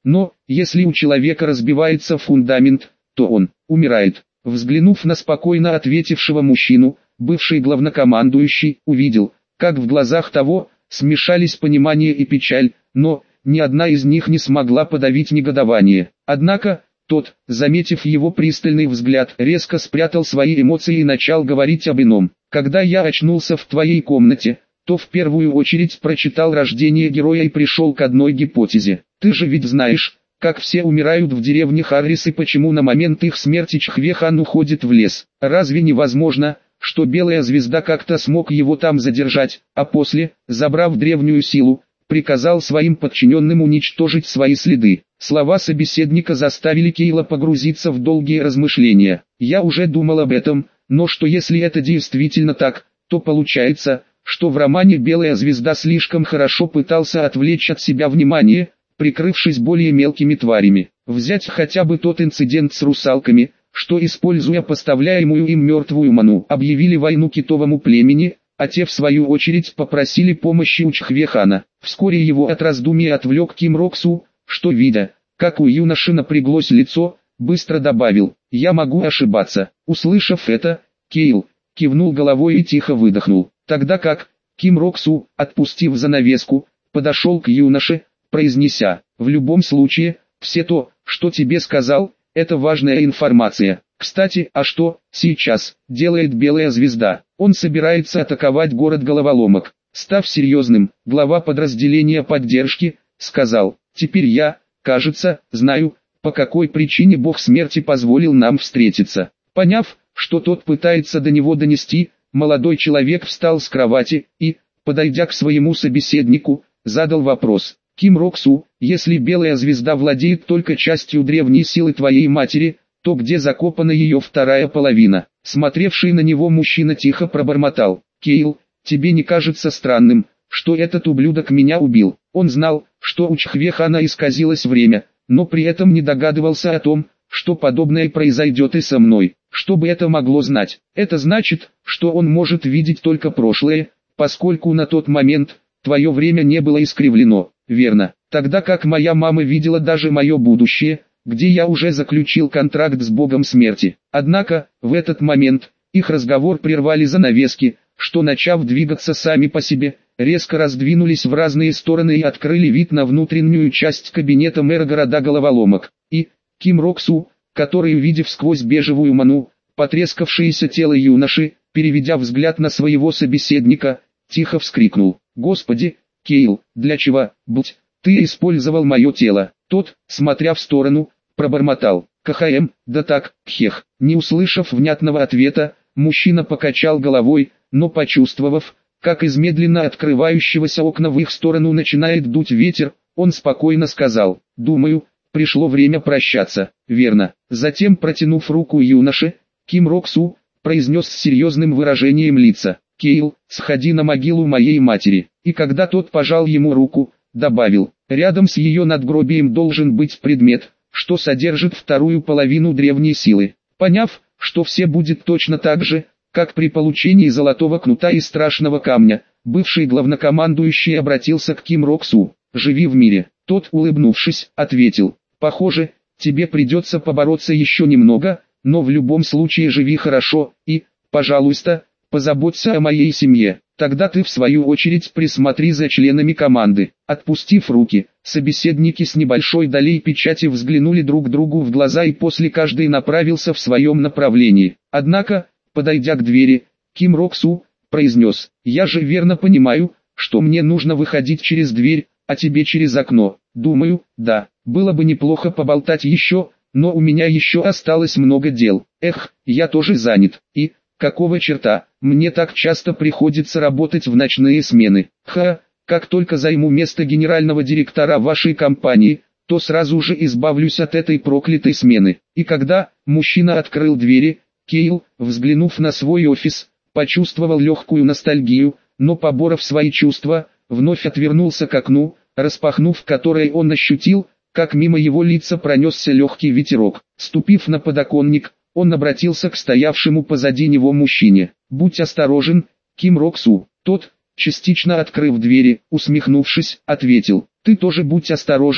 Speaker 1: Но, если у человека разбивается фундамент, то он умирает. Взглянув на спокойно ответившего мужчину, бывший главнокомандующий увидел, как в глазах того смешались понимание и печаль, но ни одна из них не смогла подавить негодование. Однако, тот, заметив его пристальный взгляд, резко спрятал свои эмоции и начал говорить об ином. «Когда я очнулся в твоей комнате, то в первую очередь прочитал рождение героя и пришел к одной гипотезе. Ты же ведь знаешь, как все умирают в деревне Харрис и почему на момент их смерти Чхве-хан уходит в лес. Разве невозможно, что Белая Звезда как-то смог его там задержать, а после, забрав древнюю силу, приказал своим подчиненным уничтожить свои следы?» Слова собеседника заставили Кейла погрузиться в долгие размышления. «Я уже думал об этом, но что если это действительно так, то получается, что в романе «Белая звезда» слишком хорошо пытался отвлечь от себя внимание, прикрывшись более мелкими тварями. Взять хотя бы тот инцидент с русалками, что, используя поставляемую им мертвую ману, объявили войну китовому племени, а те в свою очередь попросили помощи у Чхве-хана. Вскоре его от раздумий отвлек Ким Рок-су, что, видя, как у юноши напряглось лицо, быстро добавил: «Я могу ошибаться». Услышав это, Кейл кивнул головой и тихо выдохнул. Тогда как Ким Рок-су, отпустив занавеску, подошел к юноше, произнеся: «В любом случае, все то, что тебе сказал, это важная информация. Кстати, а что сейчас делает Белая Звезда? Он собирается атаковать город Головоломок». Став серьезным, глава подразделения поддержки сказал: «Теперь я, кажется, знаю, по какой причине Бог Смерти позволил нам встретиться». Поняв, что тот пытается до него донести, молодой человек встал с кровати и, подойдя к своему собеседнику, задал вопрос: «Ким Рок-су, если Белая Звезда владеет только частью древней силы твоей матери, то где закопана ее вторая половина?» Смотревший на него мужчина тихо пробормотал: «Кейл, тебе не кажется странным, что этот ублюдок меня убил?» Он знал, что у Чхве-хана исказилось время, но при этом не догадывался о том, что подобное произойдет и со мной. Что бы это могло знать? Это значит, что он может видеть только прошлое, поскольку на тот момент твое время не было искривлено, верно? Тогда как моя мама видела даже мое будущее, где я уже заключил контракт с Богом Смерти. Однако, в этот момент, их разговор прервали занавески, что, начав двигаться сами по себе, резко раздвинулись в разные стороны и открыли вид на внутреннюю часть кабинета мэра города Головоломок. И Ким Рок-су, который, увидев сквозь бежевую ману, потрескавшееся тело юноши, переведя взгляд на своего собеседника, тихо вскрикнул: «Господи, Кейл, для чего, будь, ты использовал мое тело?» Тот, смотря в сторону, пробормотал: «КХМ, да так, хех». Не услышав внятного ответа, мужчина покачал головой, но почувствовав, как из медленно открывающегося окна в их сторону начинает дуть ветер, он спокойно сказал: «Думаю, пришло время прощаться, верно?» Затем, протянув руку юноше, Ким Рок-су произнес с серьезным выражением лица: «Кейл, сходи на могилу моей матери». И когда тот пожал ему руку, добавил: «Рядом с ее надгробием должен быть предмет, что содержит вторую половину древней силы». Поняв, что все будет точно так же, как при получении золотого кнута и страшного камня, бывший главнокомандующий обратился к Ким Рок-су: «Живи в мире». Тот, улыбнувшись, ответил: «Похоже, тебе придется побороться еще немного, но в любом случае живи хорошо и, пожалуйста, позаботься о моей семье. Тогда ты в свою очередь присмотри за членами команды». Отпустив руки, собеседники с небольшой долей печати взглянули друг другу в глаза и после каждый направился в своем направлении. Однако, подойдя к двери, Ким Рок-су произнес: «Я же верно понимаю, что мне нужно выходить через дверь, а тебе через окно?» «Думаю, да, было бы неплохо поболтать еще, но у меня еще осталось много дел. Эх, я тоже занят. И, какого черта, мне так часто приходится работать в ночные смены. Ха, как только займу место генерального директора вашей компании, то сразу же избавлюсь от этой проклятой смены». И когда мужчина открыл двери, Кейл, взглянув на свой офис, почувствовал легкую ностальгию, но, поборов свои чувства, вновь отвернулся к окну, распахнув которое, он ощутил, как мимо его лица пронесся легкий ветерок. Ступив на подоконник, он обратился к стоявшему позади него мужчине: «Будь осторожен, Ким Рок-су». Тот, частично открыв двери, усмехнувшись, ответил: «Ты тоже будь осторожен,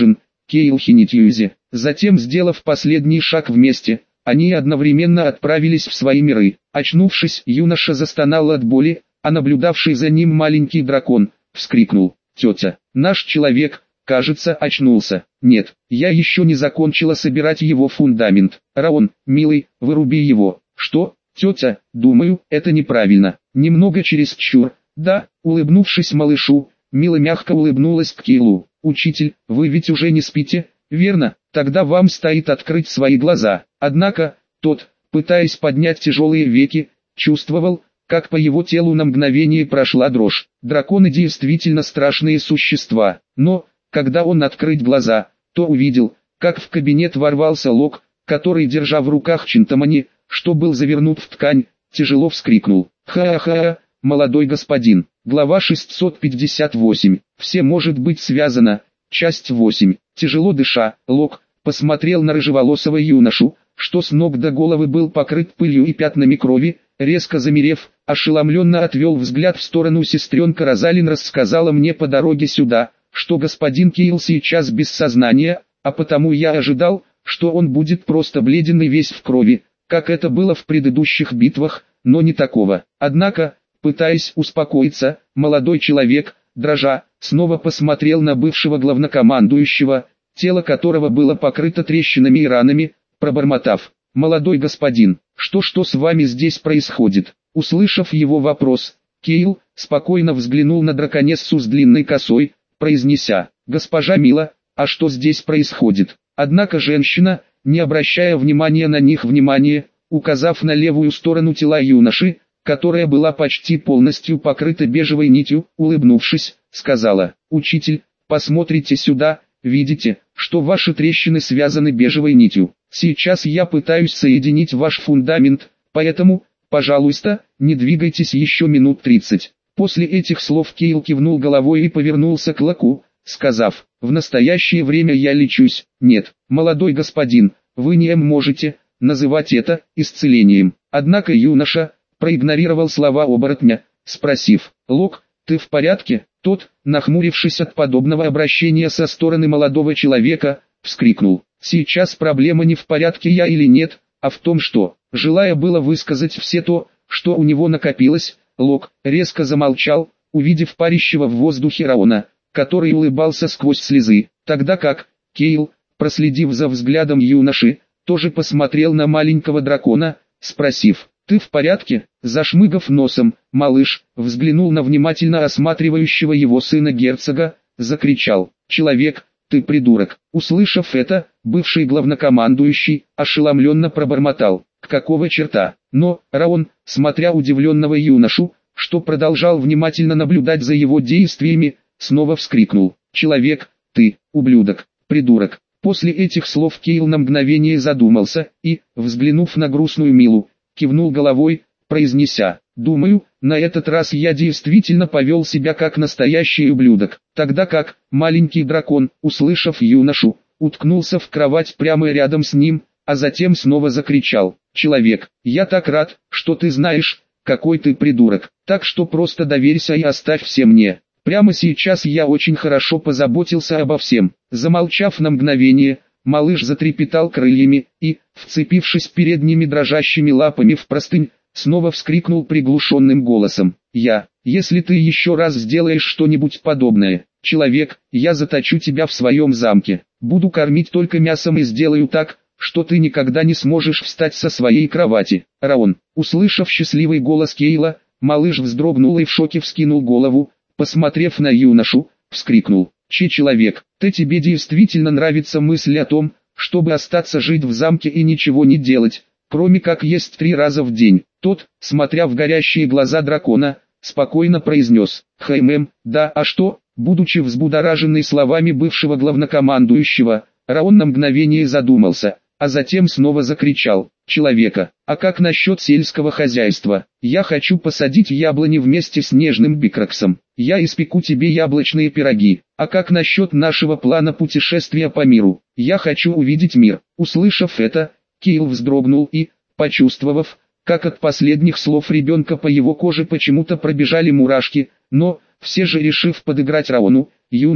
Speaker 1: Кейл Хинитьюзи. Затем, сделав последний шаг вместе, они одновременно отправились в свои миры. Очнувшись, юноша застонал от боли, а наблюдавший за ним маленький дракон вскрикнул: «Тетя, наш человек, кажется, очнулся». «Нет, я еще не закончила собирать его фундамент. Раон, милый, выруби его». «Что, тетя? Думаю, это неправильно. Немного чересчур». «Да», улыбнувшись малышу, Мила мягко улыбнулась к Кейлу. «Учитель, вы ведь уже не спите, верно? Тогда вам стоит открыть свои глаза». Однако, тот, пытаясь поднять тяжелые веки, чувствовал, как по его телу на мгновение прошла дрожь. Драконы действительно страшные существа, но, когда он открыл глаза, то увидел, как в кабинет ворвался Лок, который, держа в руках Чинтамани, что был завернут в ткань, тяжело вскрикнул: «Ха-ха-ха, молодой господин». Глава шестьсот пятьдесят восемь. Все может быть связано. Часть восемь. Тяжело дыша, Лок посмотрел на рыжеволосого юношу, что с ног до головы был покрыт пылью и пятнами крови. Резко замерев, ошеломленно отвел взгляд в сторону. Сестренка Розалин рассказала мне по дороге сюда, что господин Кейл сейчас без сознания, а потому я ожидал, что он будет просто бледен и весь в крови, как это было в предыдущих битвах, но не такого. Однако, пытаясь успокоиться, молодой человек, дрожа, снова посмотрел на бывшего главнокомандующего, тело которого было покрыто трещинами и ранами, пробормотав: «Молодой господин, что-что с вами здесь происходит?» Услышав его вопрос, Кейл спокойно взглянул на драконессу с длинной косой, произнеся: «Госпожа Мила, а что здесь происходит?» Однако женщина, не обращая внимания на них внимания, указав на левую сторону тела юноши, которая была почти полностью покрыта бежевой нитью, улыбнувшись, сказала: «Учитель, посмотрите сюда, видите, что ваши трещины связаны бежевой нитью? Сейчас я пытаюсь соединить ваш фундамент, поэтому, пожалуйста, не двигайтесь еще минут тридцать». После этих слов Кейл кивнул головой и повернулся к Локу, сказав: «В настоящее время я лечусь». «Нет, молодой господин, вы не можете называть это исцелением». Однако юноша проигнорировал слова оборотня, спросив: «Лок, ты в порядке?» Тот, нахмурившись от подобного обращения со стороны молодого человека, вскрикнул: «Сейчас проблема не в порядке я или нет, а в том, что...» Желая было высказать все то, что у него накопилось, Лок резко замолчал, увидев парящего в воздухе Раона, который улыбался сквозь слезы, тогда как Кейл, проследив за взглядом юноши, тоже посмотрел на маленького дракона, спросив: «Ты в порядке?» Зашмыгав носом, малыш взглянул на внимательно осматривающего его сына герцога, закричал: «Человек, ты придурок!» Услышав это, бывший главнокомандующий ошеломленно пробормотал: «Какого черта?» Но Раон, смотря удивленного юношу, что продолжал внимательно наблюдать за его действиями, снова вскрикнул: «Человек, ты, ублюдок, придурок!» После этих слов Кейл на мгновение задумался и, взглянув на грустную Милу, кивнул головой, произнеся: «Думаю, на этот раз я действительно повел себя как настоящий ублюдок». Тогда как маленький дракон, услышав юношу, уткнулся в кровать прямо рядом с ним, а затем снова закричал: «Человек, я так рад, что ты знаешь, какой ты придурок, так что просто доверься и оставь все мне. Прямо сейчас я очень хорошо позаботился обо всем». Замолчав на мгновение, малыш затрепетал крыльями и, вцепившись передними дрожащими лапами в простынь, снова вскрикнул приглушенным голосом: «Я, если ты еще раз сделаешь что-нибудь подобное, человек, я заточу тебя в своем замке, буду кормить только мясом и сделаю так, что ты никогда не сможешь встать со своей кровати». Раон, услышав счастливый голос Кейла, малыш вздрогнул и в шоке вскинул голову, посмотрев на юношу, вскрикнул: «Че, человек, ты тебе действительно нравится мысль о том, чтобы остаться жить в замке и ничего не делать, кроме как есть три раза в день?» Тот, смотря в горящие глаза дракона, спокойно произнес: «Хэм, да, а что?» Будучи взбудораженный словами бывшего главнокомандующего, Раон на мгновение задумался, а затем снова закричал: «Человека, а как насчет сельского хозяйства? Я хочу посадить яблони вместе с нежным Бикраксом, я испеку тебе яблочные пироги. А как насчет нашего плана путешествия по миру? Я хочу увидеть мир». Услышав это, Кейл вздрогнул и, почувствовав, как от последних слов ребенка по его коже почему-то пробежали мурашки, но, все же решив подыграть Раону, юноша,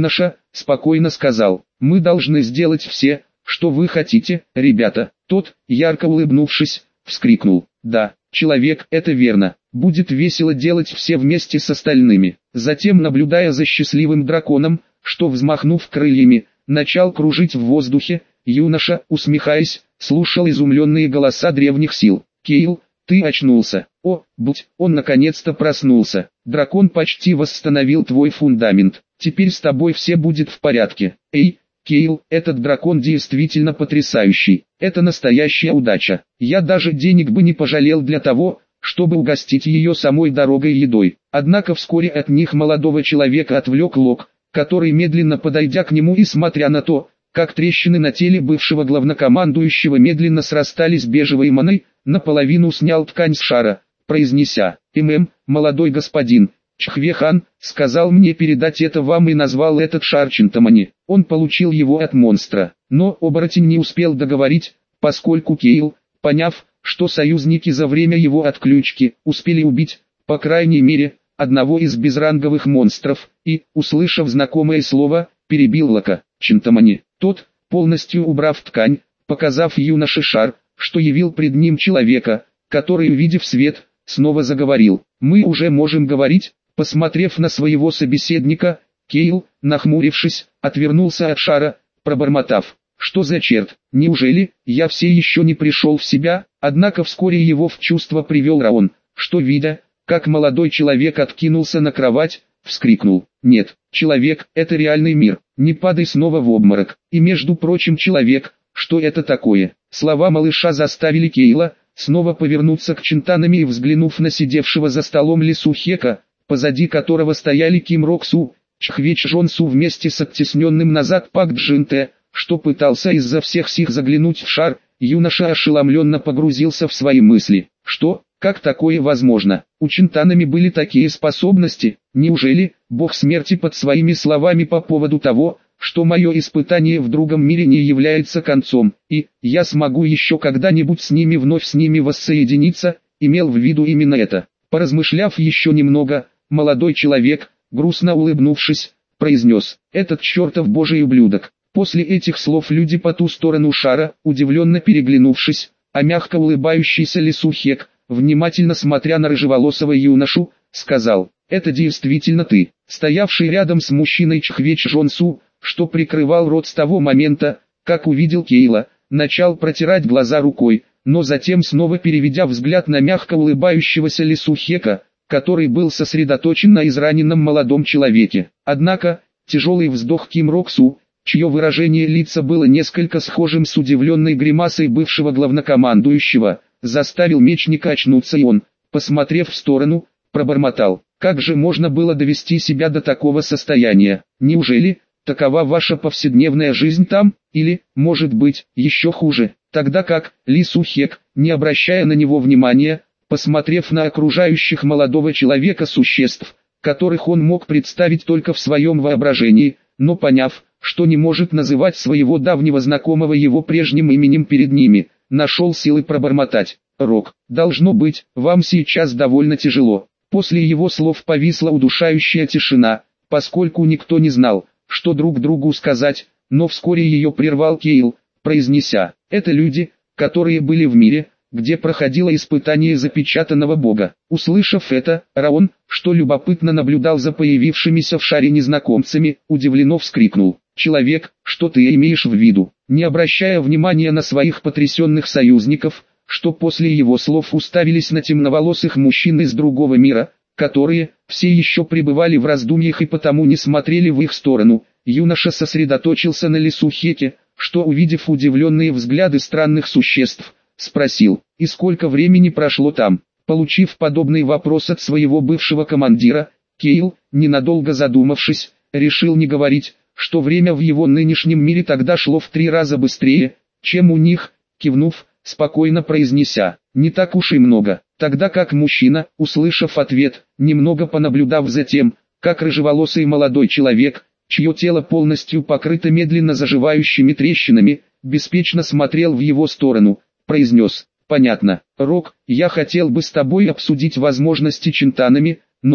Speaker 1: спокойно сказал: «Мы должны сделать все, что вы хотите, ребята». Тот, ярко улыбнувшись, вскрикнул: «Да, человек, это верно. Будет весело делать все вместе с остальными». Затем, наблюдая за счастливым драконом, что, взмахнув крыльями, начал кружить в воздухе, юноша, усмехаясь, слушал изумленные голоса древних сил. «Кейл, ты очнулся. О, будь, он наконец-то проснулся. Дракон почти восстановил твой фундамент. Теперь с тобой все будет в порядке. Эй, Кейл, этот дракон действительно потрясающий. Это настоящая удача. Я даже денег бы не пожалел для того, чтобы угостить ее самой дорогой едой». Однако вскоре от них молодого человека отвлек Лок, который, медленно подойдя к нему и смотря на то, как трещины на теле бывшего главнокомандующего медленно срастались бежевой маной, наполовину снял ткань с шара, произнеся: «ММ, молодой господин, Чхве-хан сказал мне передать это вам и назвал этот шар Чинтамани. Он получил его от монстра». Но оборотень не успел договорить, поскольку Кейл, поняв, что союзники за время его отключки успели убить, по крайней мере, одного из безранговых монстров, и, услышав знакомое слово, перебил Лока. «Чинтамани». Тот, полностью убрав ткань, показав юноше шар, что явил пред ним человека, который, увидев свет, снова заговорил. «Мы уже можем говорить?» Посмотрев на своего собеседника, Кейл, нахмурившись, отвернулся от шара, пробормотав: «Что за черт? Неужели я все еще не пришел в себя?» Однако вскоре его в чувство привел Раон, что, видя, как молодой человек откинулся на кровать, вскрикнул: «Нет, человек, это реальный мир, не падай снова в обморок. И между прочим, человек, что это такое?» Слова малыша заставили Кейла снова повернуться к Чинтанами и, взглянув на сидевшего за столом Лису Хека, позади которого стояли Ким Рок Су, Чхве Чжон Су вместе с оттесненным назад Пак Джин Тэ, что пытался изо всех сил заглянуть в шар, юноша ошеломленно погрузился в свои мысли. Что? Как такое возможно? У Чинтанами были такие способности? Неужели бог смерти под своими словами по поводу того, что мое испытание в другом мире не является концом, и я смогу еще когда-нибудь с ними вновь с ними воссоединиться, имел в виду именно это? Поразмышляв еще немного, молодой человек, грустно улыбнувшись, произнес: «Этот чертов божий ублюдок». После этих слов люди по ту сторону шара, удивленно переглянувшись, а мягко улыбающийся Лису Хек, внимательно смотря на рыжеволосого юношу, сказал: «Это действительно ты». Стоявший рядом с мужчиной Чхве Чжон Су, что прикрывал рот с того момента, как увидел Кейла, начал протирать глаза рукой, но затем, снова переведя взгляд на мягко улыбающегося Лису Хека, который был сосредоточен на израненном молодом человеке. Однако, тяжелый вздох Ким Рок Су, чье выражение лица было несколько схожим с удивленной гримасой бывшего главнокомандующего, заставил мечника очнуться, и он, посмотрев в сторону, пробормотал: «Как же можно было довести себя до такого состояния? Неужели такова ваша повседневная жизнь там, или, может быть, еще хуже?» Тогда как Лису Хек, не обращая на него внимания, посмотрев на окружающих молодого человека существ, которых он мог представить только в своем воображении, но поняв, что не может называть своего давнего знакомого его прежним именем перед ними, нашел силы пробормотать: «Рок, должно быть, вам сейчас довольно тяжело». После его слов повисла удушающая тишина, поскольку никто не знал, что друг другу сказать, но вскоре ее прервал Кейл, произнеся: «Это люди, которые были в мире, где проходило испытание запечатанного бога». Услышав это, Раон, что любопытно наблюдал за появившимися в шаре незнакомцами, удивленно вскрикнул: «Человек, что ты имеешь в виду?» Не обращая внимания на своих потрясенных союзников, что после его слов уставились на темноволосых мужчин из другого мира, которые все еще пребывали в раздумьях и потому не смотрели в их сторону, юноша сосредоточился на Лису Хеке, что, увидев удивленные взгляды странных существ, спросил: «И сколько времени прошло там?» Получив подобный вопрос от своего бывшего командира, Кейл, ненадолго задумавшись, решил не говорить, что время в его нынешнем мире тогда шло в три раза быстрее, чем у них, кивнув, спокойно произнеся: «Не так уж и много». Тогда как мужчина, услышав ответ, немного понаблюдав за тем, как рыжеволосый молодой человек, чье тело полностью покрыто медленно заживающими трещинами, беспечно смотрел в его сторону, произнес: «Понятно, Рок, я хотел бы с тобой обсудить возможности Чинтанами, но,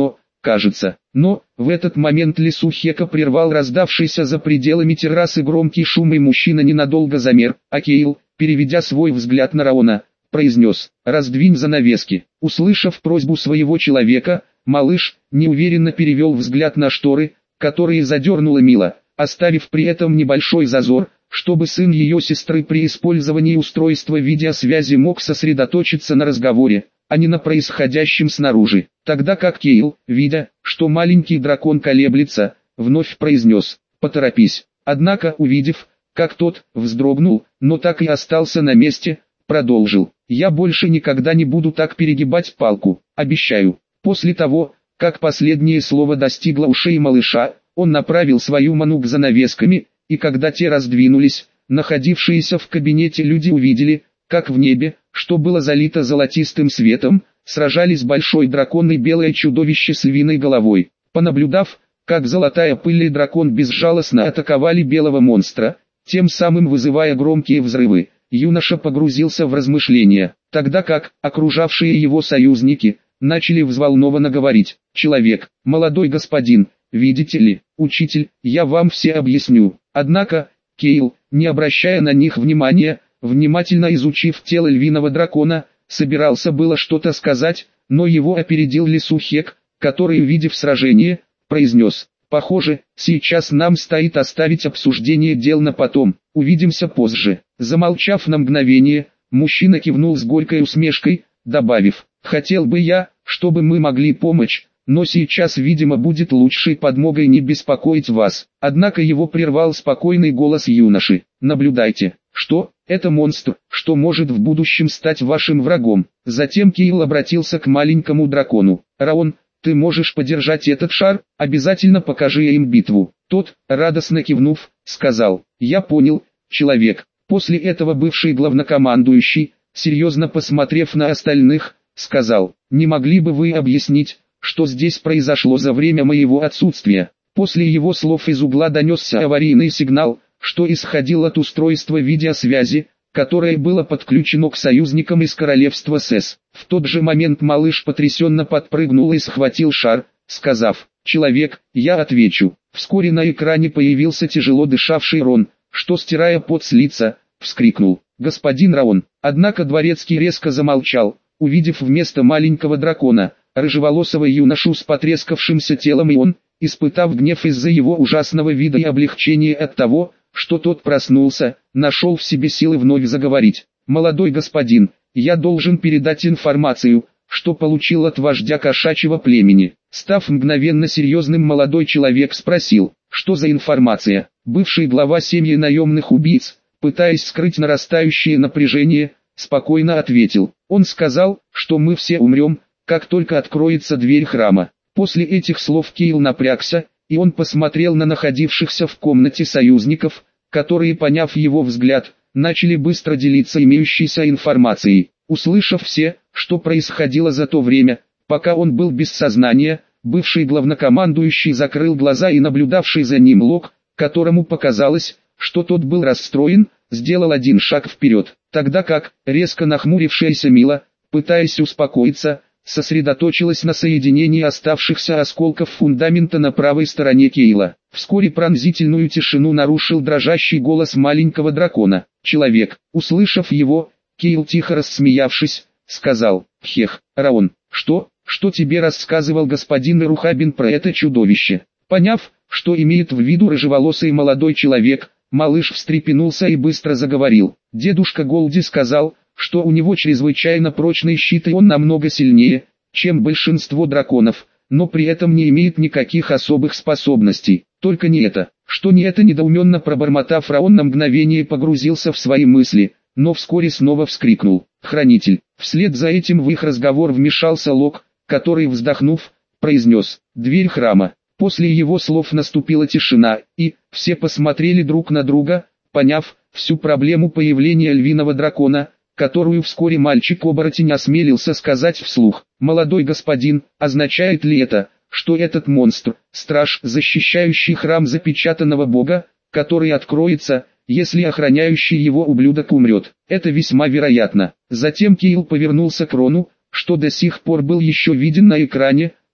Speaker 1: кажется. Но, в этот момент Лисухека прервал раздавшийся за пределами террасы громкий шум, и мужчина ненадолго замер, а Кейл, переведя свой взгляд на Раона, произнес: «Раздвинь занавески». Услышав просьбу своего человека, малыш неуверенно перевел взгляд на шторы, которые задернула Мила, оставив при этом небольшой зазор, чтобы сын ее сестры при использовании устройства видеосвязи мог сосредоточиться на разговоре, а не на происходящем снаружи. Тогда как Кейл, видя, что маленький дракон колеблется, вновь произнес: «Поторопись». Однако, увидев, как тот вздрогнул, но так и остался на месте, продолжил: «Я больше никогда не буду так перегибать палку, обещаю». После того, как последнее слово достигло ушей малыша, он направил свою ману к занавесками, и когда те раздвинулись, находившиеся в кабинете люди увидели, как в небе, что было залито золотистым светом, сражались большой дракон и белое чудовище с львиной головой. Понаблюдав, как золотая пыль и дракон безжалостно атаковали белого монстра, тем самым вызывая громкие взрывы, юноша погрузился в размышления, тогда как окружавшие его союзники начали взволнованно говорить: «Человек, молодой господин, видите ли, учитель, я вам все объясню». Однако, Кейл, не обращая на них внимания, внимательно изучив тело львиного дракона, собирался было что-то сказать, но его опередил Лисухек, который, увидев сражение, произнес: «Похоже, сейчас нам стоит оставить обсуждение дел на потом, увидимся позже». Замолчав на мгновение, мужчина кивнул с горькой усмешкой, добавив: «Хотел бы я, чтобы мы могли помочь, но сейчас, видимо, будет лучшей подмогой не беспокоить вас». Однако его прервал спокойный голос юноши: «Наблюдайте, что, это монстр, что может в будущем стать вашим врагом». Затем Кейл обратился к маленькому дракону: «Раон, ты можешь подержать этот шар, обязательно покажи им битву». Тот, радостно кивнув, сказал: «Я понял, человек». После этого бывший главнокомандующий, серьезно посмотрев на остальных, сказал: «Не могли бы вы объяснить, что здесь произошло за время моего отсутствия?» После его слов из угла донесся аварийный сигнал, что исходил от устройства видеосвязи, которое было подключено к союзникам из королевства СЭС. В тот же момент малыш потрясенно подпрыгнул и схватил шар, сказав: «Человек, я отвечу». Вскоре на экране появился тяжело дышавший Рон, что, стирая пот с лица, вскрикнул: «Господин Раон». Однако дворецкий резко замолчал, увидев вместо маленького дракона рыжеволосого юношу с потрескавшимся телом, и он, испытав гнев из-за его ужасного вида и облегчение от того, что тот проснулся, нашел в себе силы вновь заговорить: «Молодой господин, я должен передать информацию, что получил от вождя кошачьего племени». Став мгновенно серьезным, молодой человек спросил: «Что за информация?» Бывший глава семьи наемных убийц, пытаясь скрыть нарастающее напряжение, спокойно ответил: «Он сказал, что мы все умрем, как только откроется дверь храма». После этих слов Кейл напрягся, и он посмотрел на находившихся в комнате союзников, которые, поняв его взгляд, начали быстро делиться имеющейся информацией. Услышав все, что происходило за то время, пока он был без сознания, бывший главнокомандующий закрыл глаза, и наблюдавший за ним Лок, которому показалось, что тот был расстроен, сделал один шаг вперед, тогда как, резко нахмурившаяся Мила, пытаясь успокоиться, сосредоточилась на соединении оставшихся осколков фундамента на правой стороне Кейла. Вскоре пронзительную тишину нарушил дрожащий голос маленького дракона. «Человек». Услышав его, Кейл, тихо рассмеявшись, сказал: «Хех, Раон, что, что тебе рассказывал господин Ирухабин про это чудовище?» Поняв, что имеет в виду рыжеволосый молодой человек, малыш встрепенулся и быстро заговорил. «Дедушка Голди сказал, что у него чрезвычайно прочный щит, и он намного сильнее, чем большинство драконов, но при этом не имеет никаких особых способностей. Только не это». Что не это, недоуменно пробормотав, Раон на мгновение погрузился в свои мысли, но вскоре снова вскрикнул: «Хранитель!». Вслед за этим в их разговор вмешался Лок, который, вздохнув, произнес: «Дверь храма». После его слов наступила тишина, и все посмотрели друг на друга, поняв всю проблему появления львиного дракона, которую вскоре мальчик-оборотень осмелился сказать вслух: «Молодой господин, означает ли это, что этот монстр – страж, защищающий храм запечатанного бога, который откроется, если охраняющий его ублюдок умрет?» «Это весьма вероятно». Затем Кейл повернулся к Рону, что до сих пор был еще виден на экране,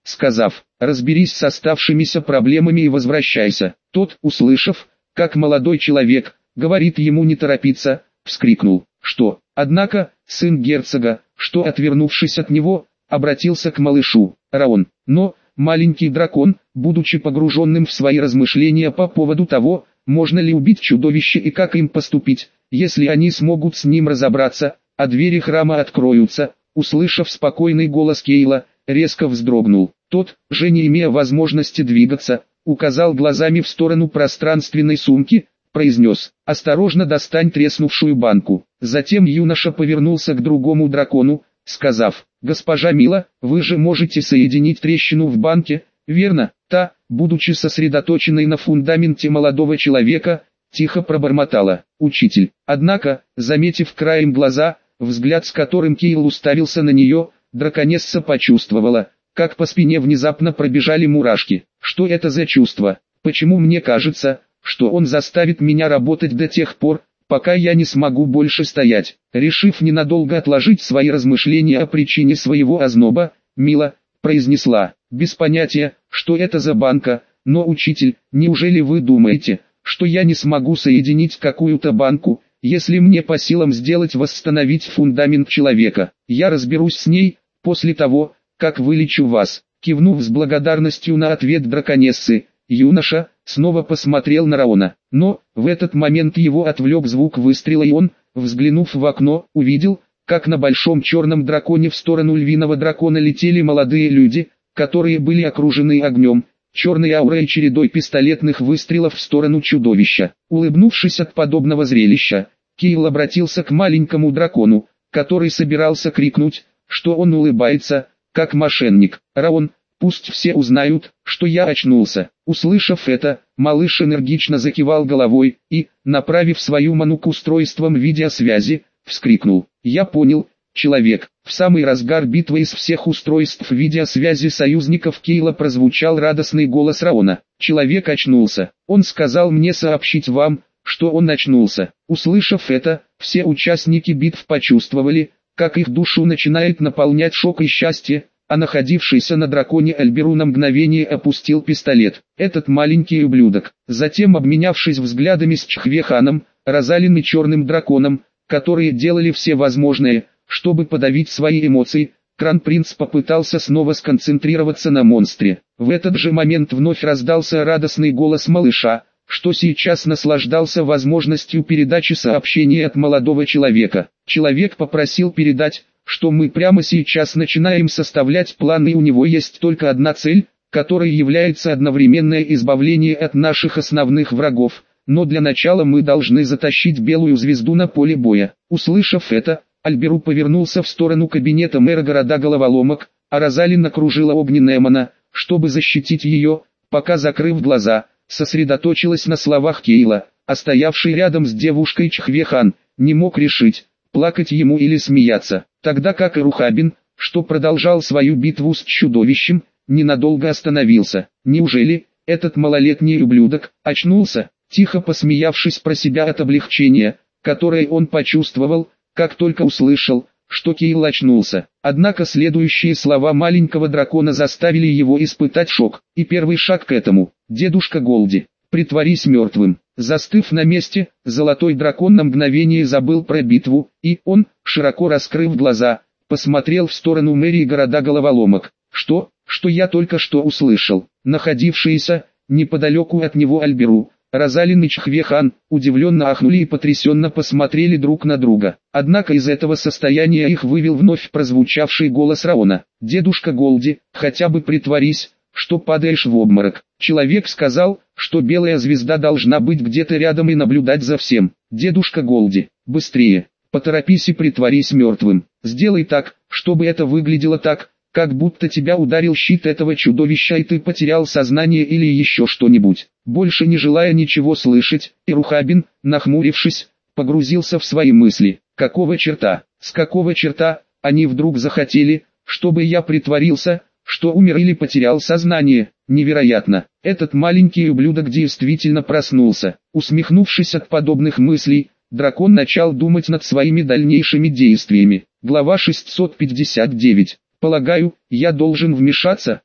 Speaker 1: сказав: «Разберись с оставшимися проблемами и возвращайся». Тот, услышав, как молодой человек говорит ему не торопиться, вскрикнул: «Что?» Однако, сын герцога, что, отвернувшись от него, обратился к малышу: «Раон». Но маленький дракон, будучи погруженным в свои размышления по поводу того, можно ли убить чудовище и как им поступить, если они смогут с ним разобраться, а двери храма откроются, услышав спокойный голос Кейла, резко вздрогнул. Тот, же не имея возможности двигаться, указал глазами в сторону пространственной сумки, произнес: «Осторожно достань треснувшую банку». Затем юноша повернулся к другому дракону, сказав: «Госпожа Мила, вы же можете соединить трещину в банке, верно?» Та, будучи сосредоточенной на фундаменте молодого человека, тихо пробормотала: «Учитель». Однако, заметив краем глаза, взгляд с которым Кейл уставился на нее, драконесса почувствовала, как по спине внезапно пробежали мурашки. «Что это за чувство? Почему мне кажется, что он заставит меня работать до тех пор, пока я не смогу больше стоять?» Решив ненадолго отложить свои размышления о причине своего озноба, Мила произнесла: «Без понятия, что это за банка, но, учитель, неужели вы думаете, что я не смогу соединить какую-то банку, если мне по силам сделать восстановить фундамент человека? Я разберусь с ней, после того, как вылечу вас». Кивнув с благодарностью на ответ драконессы, юноша снова посмотрел на Раона, но в этот момент его отвлек звук выстрела, и он, взглянув в окно, увидел, как на большом черном драконе в сторону львиного дракона летели молодые люди, которые были окружены огнем, черной аурой и чередой пистолетных выстрелов в сторону чудовища. Улыбнувшись от подобного зрелища, Кейл обратился к маленькому дракону, который собирался крикнуть, что он улыбается, как мошенник: «Раон, пусть все узнают, что я очнулся». Услышав это, малыш энергично закивал головой и, направив свою ману к устройствам видеосвязи, вскрикнул: «Я понял, человек». В самый разгар битвы из всех устройств видеосвязи союзников Кейла прозвучал радостный голос Раона: «Человек очнулся. Он сказал мне сообщить вам, что он очнулся». Услышав это, все участники битв почувствовали, как их душу начинает наполнять шок и счастье, а находившийся на драконе Альберу на мгновение опустил пистолет. Этот маленький ублюдок, затем обменявшись взглядами с Чхвеханом, Розалин и черным драконом, которые делали все возможное, чтобы подавить свои эмоции, Кронпринц попытался снова сконцентрироваться на монстре. В этот же момент вновь раздался радостный голос малыша, что сейчас наслаждался возможностью передачи сообщения от молодого человека. Человек попросил передать, что мы прямо сейчас начинаем составлять план, и у него есть только одна цель, которой является одновременное избавление от наших основных врагов, но для начала мы должны затащить белую звезду на поле боя. Услышав это, Альберу повернулся в сторону кабинета мэра города Головоломок, а Розалин окружила огненная мана, чтобы защитить ее, пока, закрыв глаза, сосредоточилась на словах Кейла, а стоявший рядом с девушкой Чхвехан не мог решить, плакать ему или смеяться, тогда как и Рухабин, что продолжал свою битву с чудовищем, ненадолго остановился. Неужели этот малолетний ублюдок очнулся? Тихо посмеявшись про себя от облегчения, которое он почувствовал, как только услышал, что Кейл очнулся. Однако следующие слова маленького дракона заставили его испытать шок, и первый шаг к этому: «Дедушка Голди, притворись мертвым». Застыв на месте, золотой дракон на мгновение забыл про битву, и он, широко раскрыв глаза, посмотрел в сторону мэрии города Головоломок. «Что? Что я только что услышал?» Находившиеся неподалеку от него Альберу, Розалин и Чхвехан удивленно ахнули и потрясенно посмотрели друг на друга. Однако из этого состояния их вывел вновь прозвучавший голос Раона: «Дедушка Голди, хотя бы притворись, что падаешь в обморок». Человек сказал, что белая звезда должна быть где-то рядом и наблюдать за всем. «Дедушка Голди, быстрее, поторопись и притворись мертвым. Сделай так, чтобы это выглядело так, как будто тебя ударил щит этого чудовища и ты потерял сознание или еще что-нибудь». Больше не желая ничего слышать, Ирухабин, нахмурившись, погрузился в свои мысли. «Какого черта? С какого черта они вдруг захотели, чтобы я притворился, что умер или потерял сознание? Невероятно! Этот маленький ублюдок действительно проснулся». Усмехнувшись от подобных мыслей, дракон начал думать над своими дальнейшими действиями. Глава шестьсот пятьдесят девять. «Полагаю, я должен вмешаться?»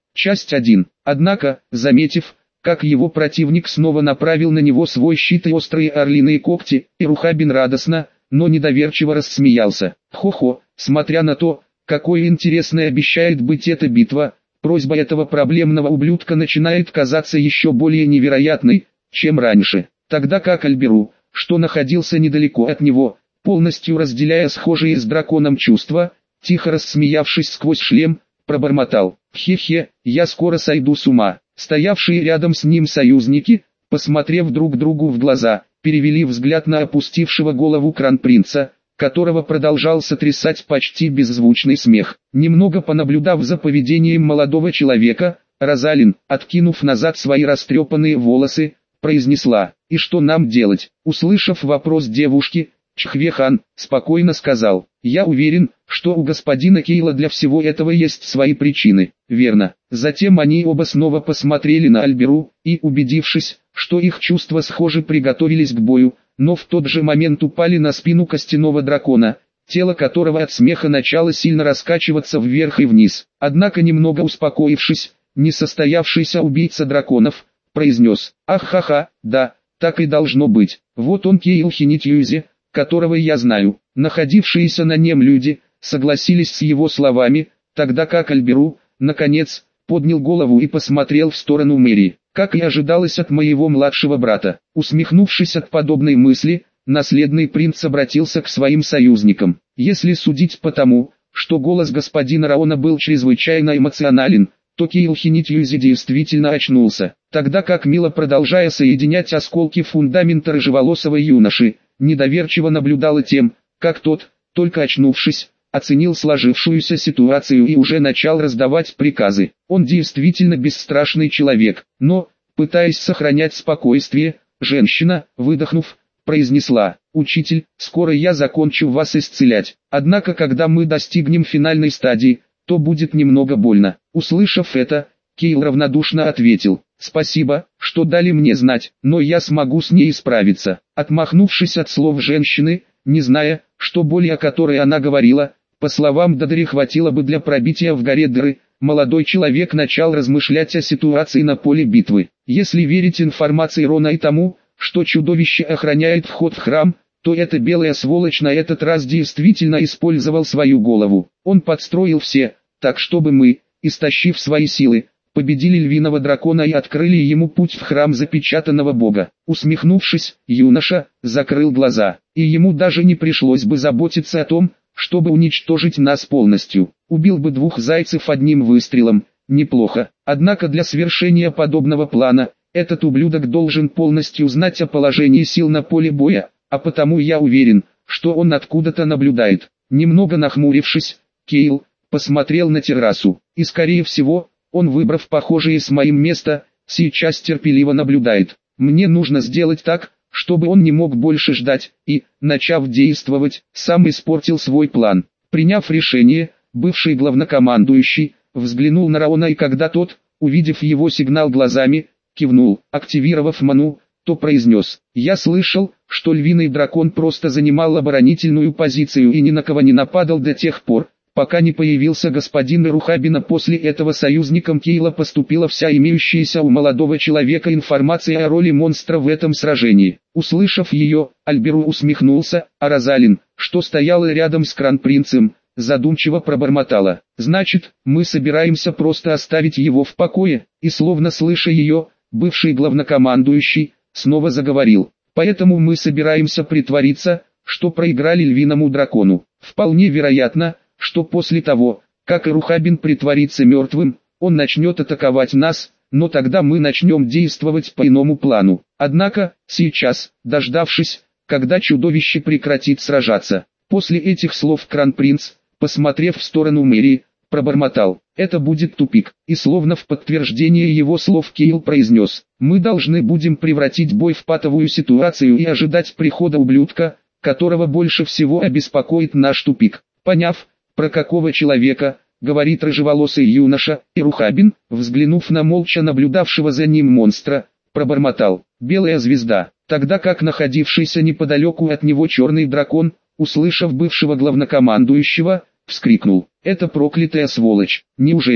Speaker 1: Часть один. Однако, заметив, как его противник снова направил на него свой щит и острые орлиные когти, Ирухабин радостно, но недоверчиво рассмеялся. Хо-хо, смотря на то, какой интересной обещает быть эта битва, просьба этого проблемного ублюдка начинает казаться еще более невероятной, чем раньше. Тогда как Альберу, что находился недалеко от него, полностью разделяя схожие с драконом чувства, тихо рассмеявшись сквозь шлем, пробормотал: «Хе-хе, я скоро сойду с ума». Стоявшие рядом с ним союзники, посмотрев друг другу в глаза, перевели взгляд на опустившего голову кронпринца, которого продолжал сотрясать почти беззвучный смех. Немного понаблюдав за поведением молодого человека, Розалин, откинув назад свои растрепанные волосы, произнесла: «И что нам делать?» Услышав вопрос девушки, Чхвехан спокойно сказал: «Я уверен, что у господина Кейла для всего этого есть свои причины». Верно. Затем они оба снова посмотрели на Альберу, и, убедившись, что их чувства схожи, приготовились к бою, но в тот же момент упали на спину костяного дракона, тело которого от смеха начало сильно раскачиваться вверх и вниз. Однако, немного успокоившись, несостоявшийся убийца драконов произнес: «Ах-ха-ха, да, так и должно быть. Вот он, Кейл Хинитьюзи, которого я знаю». Находившиеся на нем люди согласились с его словами, тогда как Альберу, наконец, поднял голову и посмотрел в сторону Мэри. «Как и ожидалось от моего младшего брата». Усмехнувшись от подобной мысли, наследный принц обратился к своим союзникам. Если судить по тому, что голос господина Раона был чрезвычайно эмоционален, то Кейл Хинитьюзи действительно очнулся. Тогда как Мила, продолжая соединять осколки фундамента рыжеволосого юноши, недоверчиво наблюдала тем, как тот, только очнувшись, оценил сложившуюся ситуацию и уже начал раздавать приказы. Он действительно бесстрашный человек, но, пытаясь сохранять спокойствие, женщина, выдохнув, произнесла: «Учитель, скоро я закончу вас исцелять. Однако когда мы достигнем финальной стадии, то будет немного больно». Услышав это, Кейл равнодушно ответил: «Спасибо, что дали мне знать, но я смогу с ней справиться». Отмахнувшись от слов женщины, не зная, что боль, о которой она говорила, по словам Дадари, хватило бы для пробития в горе дыры, молодой человек начал размышлять о ситуации на поле битвы. Если верить информации Рона и тому, что чудовище охраняет вход в храм, то эта белая сволочь на этот раз действительно использовал свою голову. Он подстроил все, так чтобы мы, истощив свои силы, победили львиного дракона и открыли ему путь в храм запечатанного бога. Усмехнувшись, юноша закрыл глаза, и ему даже не пришлось бы заботиться о том, чтобы уничтожить нас полностью. Убил бы двух зайцев одним выстрелом, неплохо. Однако для свершения подобного плана, этот ублюдок должен полностью знать о положении сил на поле боя, а потому я уверен, что он откуда-то наблюдает. Немного нахмурившись, Кейл посмотрел на террасу, и скорее всего, он, выбрав похожее с моим место, сейчас терпеливо наблюдает. Мне нужно сделать так, чтобы он не мог больше ждать, и, начав действовать, сам испортил свой план. Приняв решение, бывший главнокомандующий взглянул на Раона, и когда тот, увидев его сигнал глазами, кивнул. Активировав ману, то произнес: «Я слышал, что львиный дракон просто занимал оборонительную позицию и ни на кого не нападал до тех пор, пока не появился господин Ирухабина». После этого союзникам Кейла поступила вся имеющаяся у молодого человека информация о роли монстра в этом сражении. Услышав ее, Альберу усмехнулся, а Розалин, что стояла рядом с кронпринцем, задумчиво пробормотала: «Значит, мы собираемся просто оставить его в покое?» И словно слыша ее, бывший главнокомандующий снова заговорил: «Поэтому мы собираемся притвориться, что проиграли львиному дракону. Вполне вероятно, что после того, как Ирухабин притворится мертвым, он начнет атаковать нас, но тогда мы начнем действовать по иному плану. Однако, сейчас, дождавшись, когда чудовище прекратит сражаться». После этих слов кронпринц, посмотрев в сторону Мэри, пробормотал: «Это будет тупик». И словно в подтверждение его слов Кейл произнес: «Мы должны будем превратить бой в патовую ситуацию и ожидать прихода ублюдка, которого больше всего обеспокоит наш тупик». Поняв, про какого человека говорит рыжеволосый юноша, Ирухабин, взглянув на молча наблюдавшего за ним монстра, пробормотал: «Белая звезда». Тогда как находившийся неподалеку от него черный дракон, услышав бывшего главнокомандующего, вскрикнул: «Это проклятая сволочь! Неужели,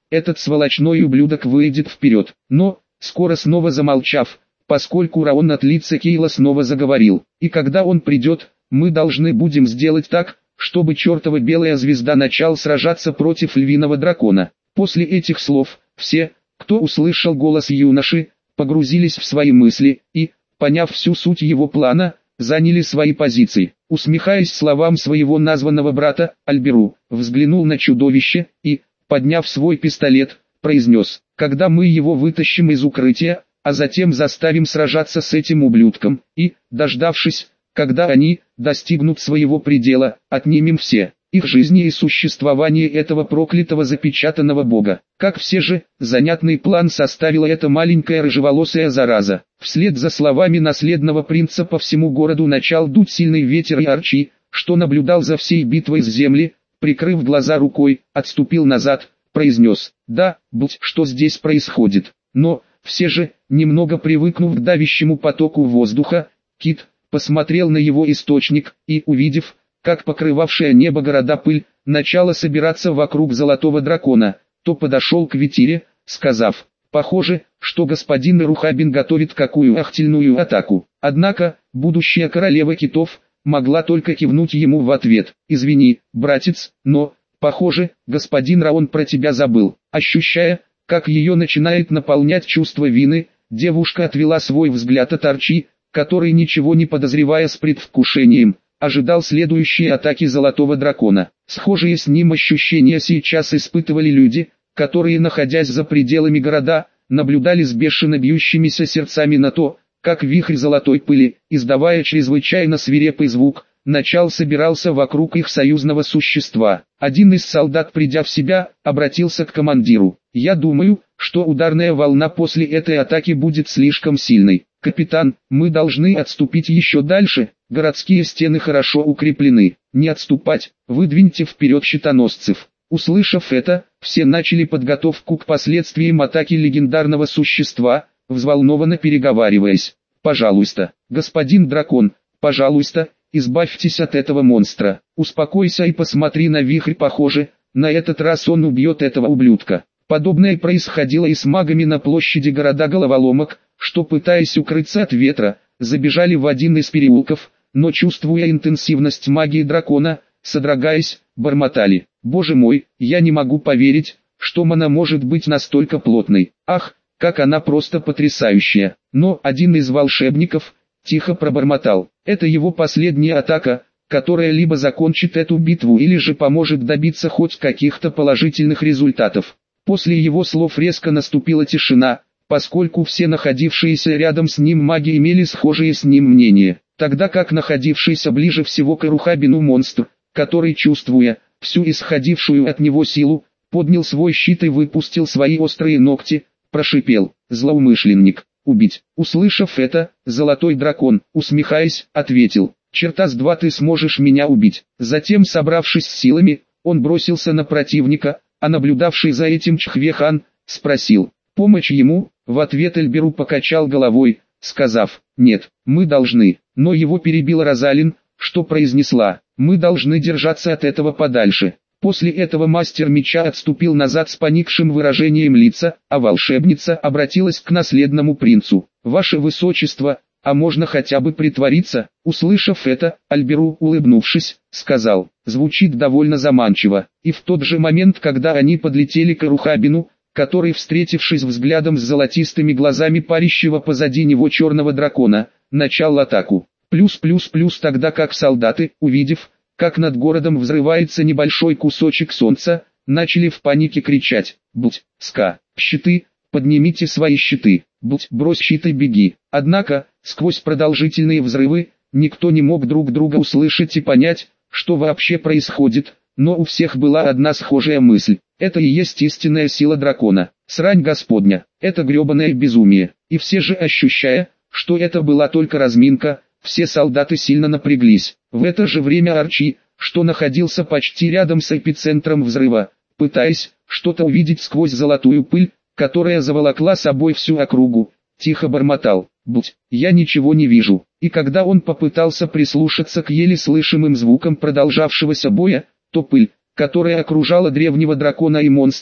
Speaker 1: этот сволочной ублюдок выйдет вперед. Но, скоро снова замолчав, поскольку Раон от лица Кейла снова заговорил, и когда он придет, мы должны будем сделать так, чтобы чертова белая звезда начал сражаться против львиного дракона. После этих слов, все, кто услышал голос юноши, погрузились в свои мысли, и, поняв всю суть его плана, заняли свои позиции. Усмехаясь словам своего названного брата, Альберу взглянул на чудовище и, подняв свой пистолет, произнес: «Когда мы его вытащим из укрытия, а затем заставим сражаться с этим ублюдком, и, дождавшись, когда они достигнут своего предела, отнимем все их жизни и существование этого проклятого запечатанного бога». Как все же, занятный план составила эта маленькая рыжеволосая зараза. Вслед за словами наследного принца по всему городу начал дуть сильный ветер, и Арчи, что наблюдал за всей битвой с земли, прикрыв глаза рукой, отступил назад, произнес: «Да, будь что здесь происходит». Но, все же, немного привыкнув к давящему потоку воздуха, Кит посмотрел на его источник и, увидев, как покрывавшая небо города пыль начала собираться вокруг золотого дракона, то подошел к Ветире, сказав: «Похоже, что господин Ирухабин готовит какую ахтельную атаку». Однако, будущая королева китов могла только кивнуть ему в ответ: «Извини, братец, но, похоже, господин Раон про тебя забыл». Ощущая, как ее начинает наполнять чувство вины, девушка отвела свой взгляд от Арчи, который, ничего не подозревая с предвкушением, ожидал следующей атаки золотого дракона. Схожие с ним ощущения сейчас испытывали люди, которые, находясь за пределами города, наблюдали с бешено бьющимися сердцами на то, как вихрь золотой пыли, издавая чрезвычайно свирепый звук, начал собирался вокруг их союзного существа. Один из солдат, придя в себя, обратился к командиру: «Я думаю, что ударная волна после этой атаки будет слишком сильной. Капитан, мы должны отступить еще дальше, городские стены хорошо укреплены. Не отступать, выдвиньте вперед щитоносцев». Услышав это, все начали подготовку к последствиям атаки легендарного существа, взволнованно переговариваясь. «Пожалуйста, господин дракон, пожалуйста, избавьтесь от этого монстра. Успокойся и посмотри на вихрь, похоже, на этот раз он убьет этого ублюдка». Подобное происходило и с магами на площади города Головоломок, что, пытаясь укрыться от ветра, забежали в один из переулков, но, чувствуя интенсивность магии дракона, содрогаясь, бормотали: «Боже мой, я не могу поверить, что мана может быть настолько плотной. Ах, как она просто потрясающая». Но один из волшебников тихо пробормотал: «Это его последняя атака, которая либо закончит эту битву, или же поможет добиться хоть каких-то положительных результатов». После его слов резко наступила тишина, поскольку все находившиеся рядом с ним маги имели схожие с ним мнения, тогда как находившийся ближе всего к Ирухабину монстр, который, чувствуя всю исходившую от него силу, поднял свой щит и выпустил свои острые ногти, прошипел: «Злоумышленник, убить». Услышав это, золотой дракон, усмехаясь, ответил: «Черта с два ты сможешь меня убить». Затем, собравшись с силами, он бросился на противника, а наблюдавший за этим Чхвехан спросил: «Помочь ему?» В ответ Эльберу покачал головой, сказав: «Нет, мы должны». Но его перебил Розалин, что произнесла: «Мы должны держаться от этого подальше». После этого мастер меча отступил назад с поникшим выражением лица, а волшебница обратилась к наследному принцу: «Ваше высочество, а можно хотя бы притвориться?» Услышав это, Альберу, улыбнувшись, сказал: «Звучит довольно заманчиво». И в тот же момент, когда они подлетели к Ирухабину, который, встретившись взглядом с золотистыми глазами парящего позади него черного дракона, начал атаку. Плюс-плюс-плюс тогда как солдаты, увидев, как над городом взрывается небольшой кусочек солнца, начали в панике кричать: «Будь, ска, щиты, поднимите свои щиты, будь, брось щит и беги». Однако, сквозь продолжительные взрывы, никто не мог друг друга услышать и понять, что вообще происходит, но у всех была одна схожая мысль: это и есть истинная сила дракона. Срань господня, это гребаное безумие. И все же, ощущая, что это была только разминка, все солдаты сильно напряглись. В это же время Арчи, что находился почти рядом с эпицентром взрыва, пытаясь что-то увидеть сквозь золотую пыль, которая заволокла собой всю округу, тихо бормотал: «Будь, я ничего не вижу». И когда он попытался прислушаться к еле слышимым звукам продолжавшегося боя, то пыль, которая окружала древнего дракона и монстра,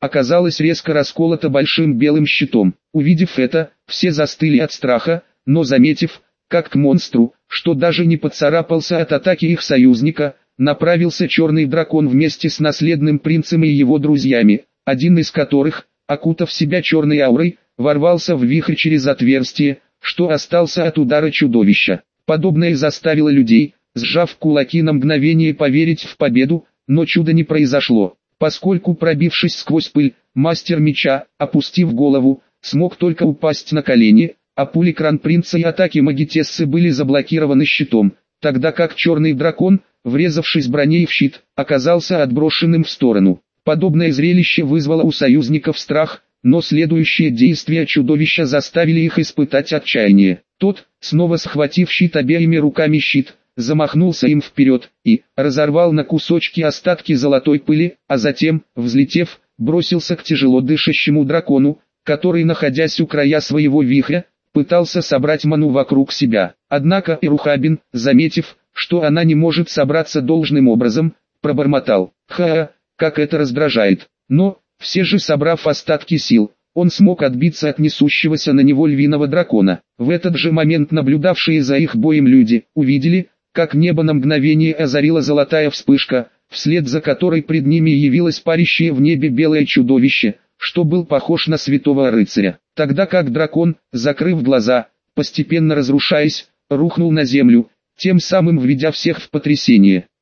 Speaker 1: оказалась резко расколота большим белым щитом. Увидев это, все застыли от страха, но заметив, как к монстру, что даже не поцарапался от атаки их союзника, направился черный дракон вместе с наследным принцем и его друзьями, один из которых, окутав себя черной аурой, ворвался в вихрь через отверстие, что остался от удара чудовища. Подобное заставило людей, сжав кулаки на мгновение, поверить в победу, но чуда не произошло, поскольку, пробившись сквозь пыль, мастер меча, опустив голову, смог только упасть на колени, а пули кронпринца и атаки магитессы были заблокированы щитом, тогда как черный дракон, врезавшись броней в щит, оказался отброшенным в сторону. Подобное зрелище вызвало у союзников страх, но следующие действия чудовища заставили их испытать отчаяние. Тот, снова схватив щит обеими руками щит, замахнулся им вперед и разорвал на кусочки остатки золотой пыли, а затем, взлетев, бросился к тяжело дышащему дракону, который, находясь у края своего вихря, пытался собрать ману вокруг себя. Однако Ирухабин, заметив, что она не может собраться должным образом, пробормотал: «Ха, как это раздражает!» Но, все же собрав остатки сил, он смог отбиться от несущегося на него львиного дракона. В этот же момент наблюдавшие за их боем люди увидели, как небо на мгновение озарила золотая вспышка, вслед за которой пред ними явилось парящее в небе белое чудовище, что был похож на святого рыцаря. Тогда как дракон, закрыв глаза, постепенно разрушаясь, рухнул на землю, тем самым введя всех в потрясение.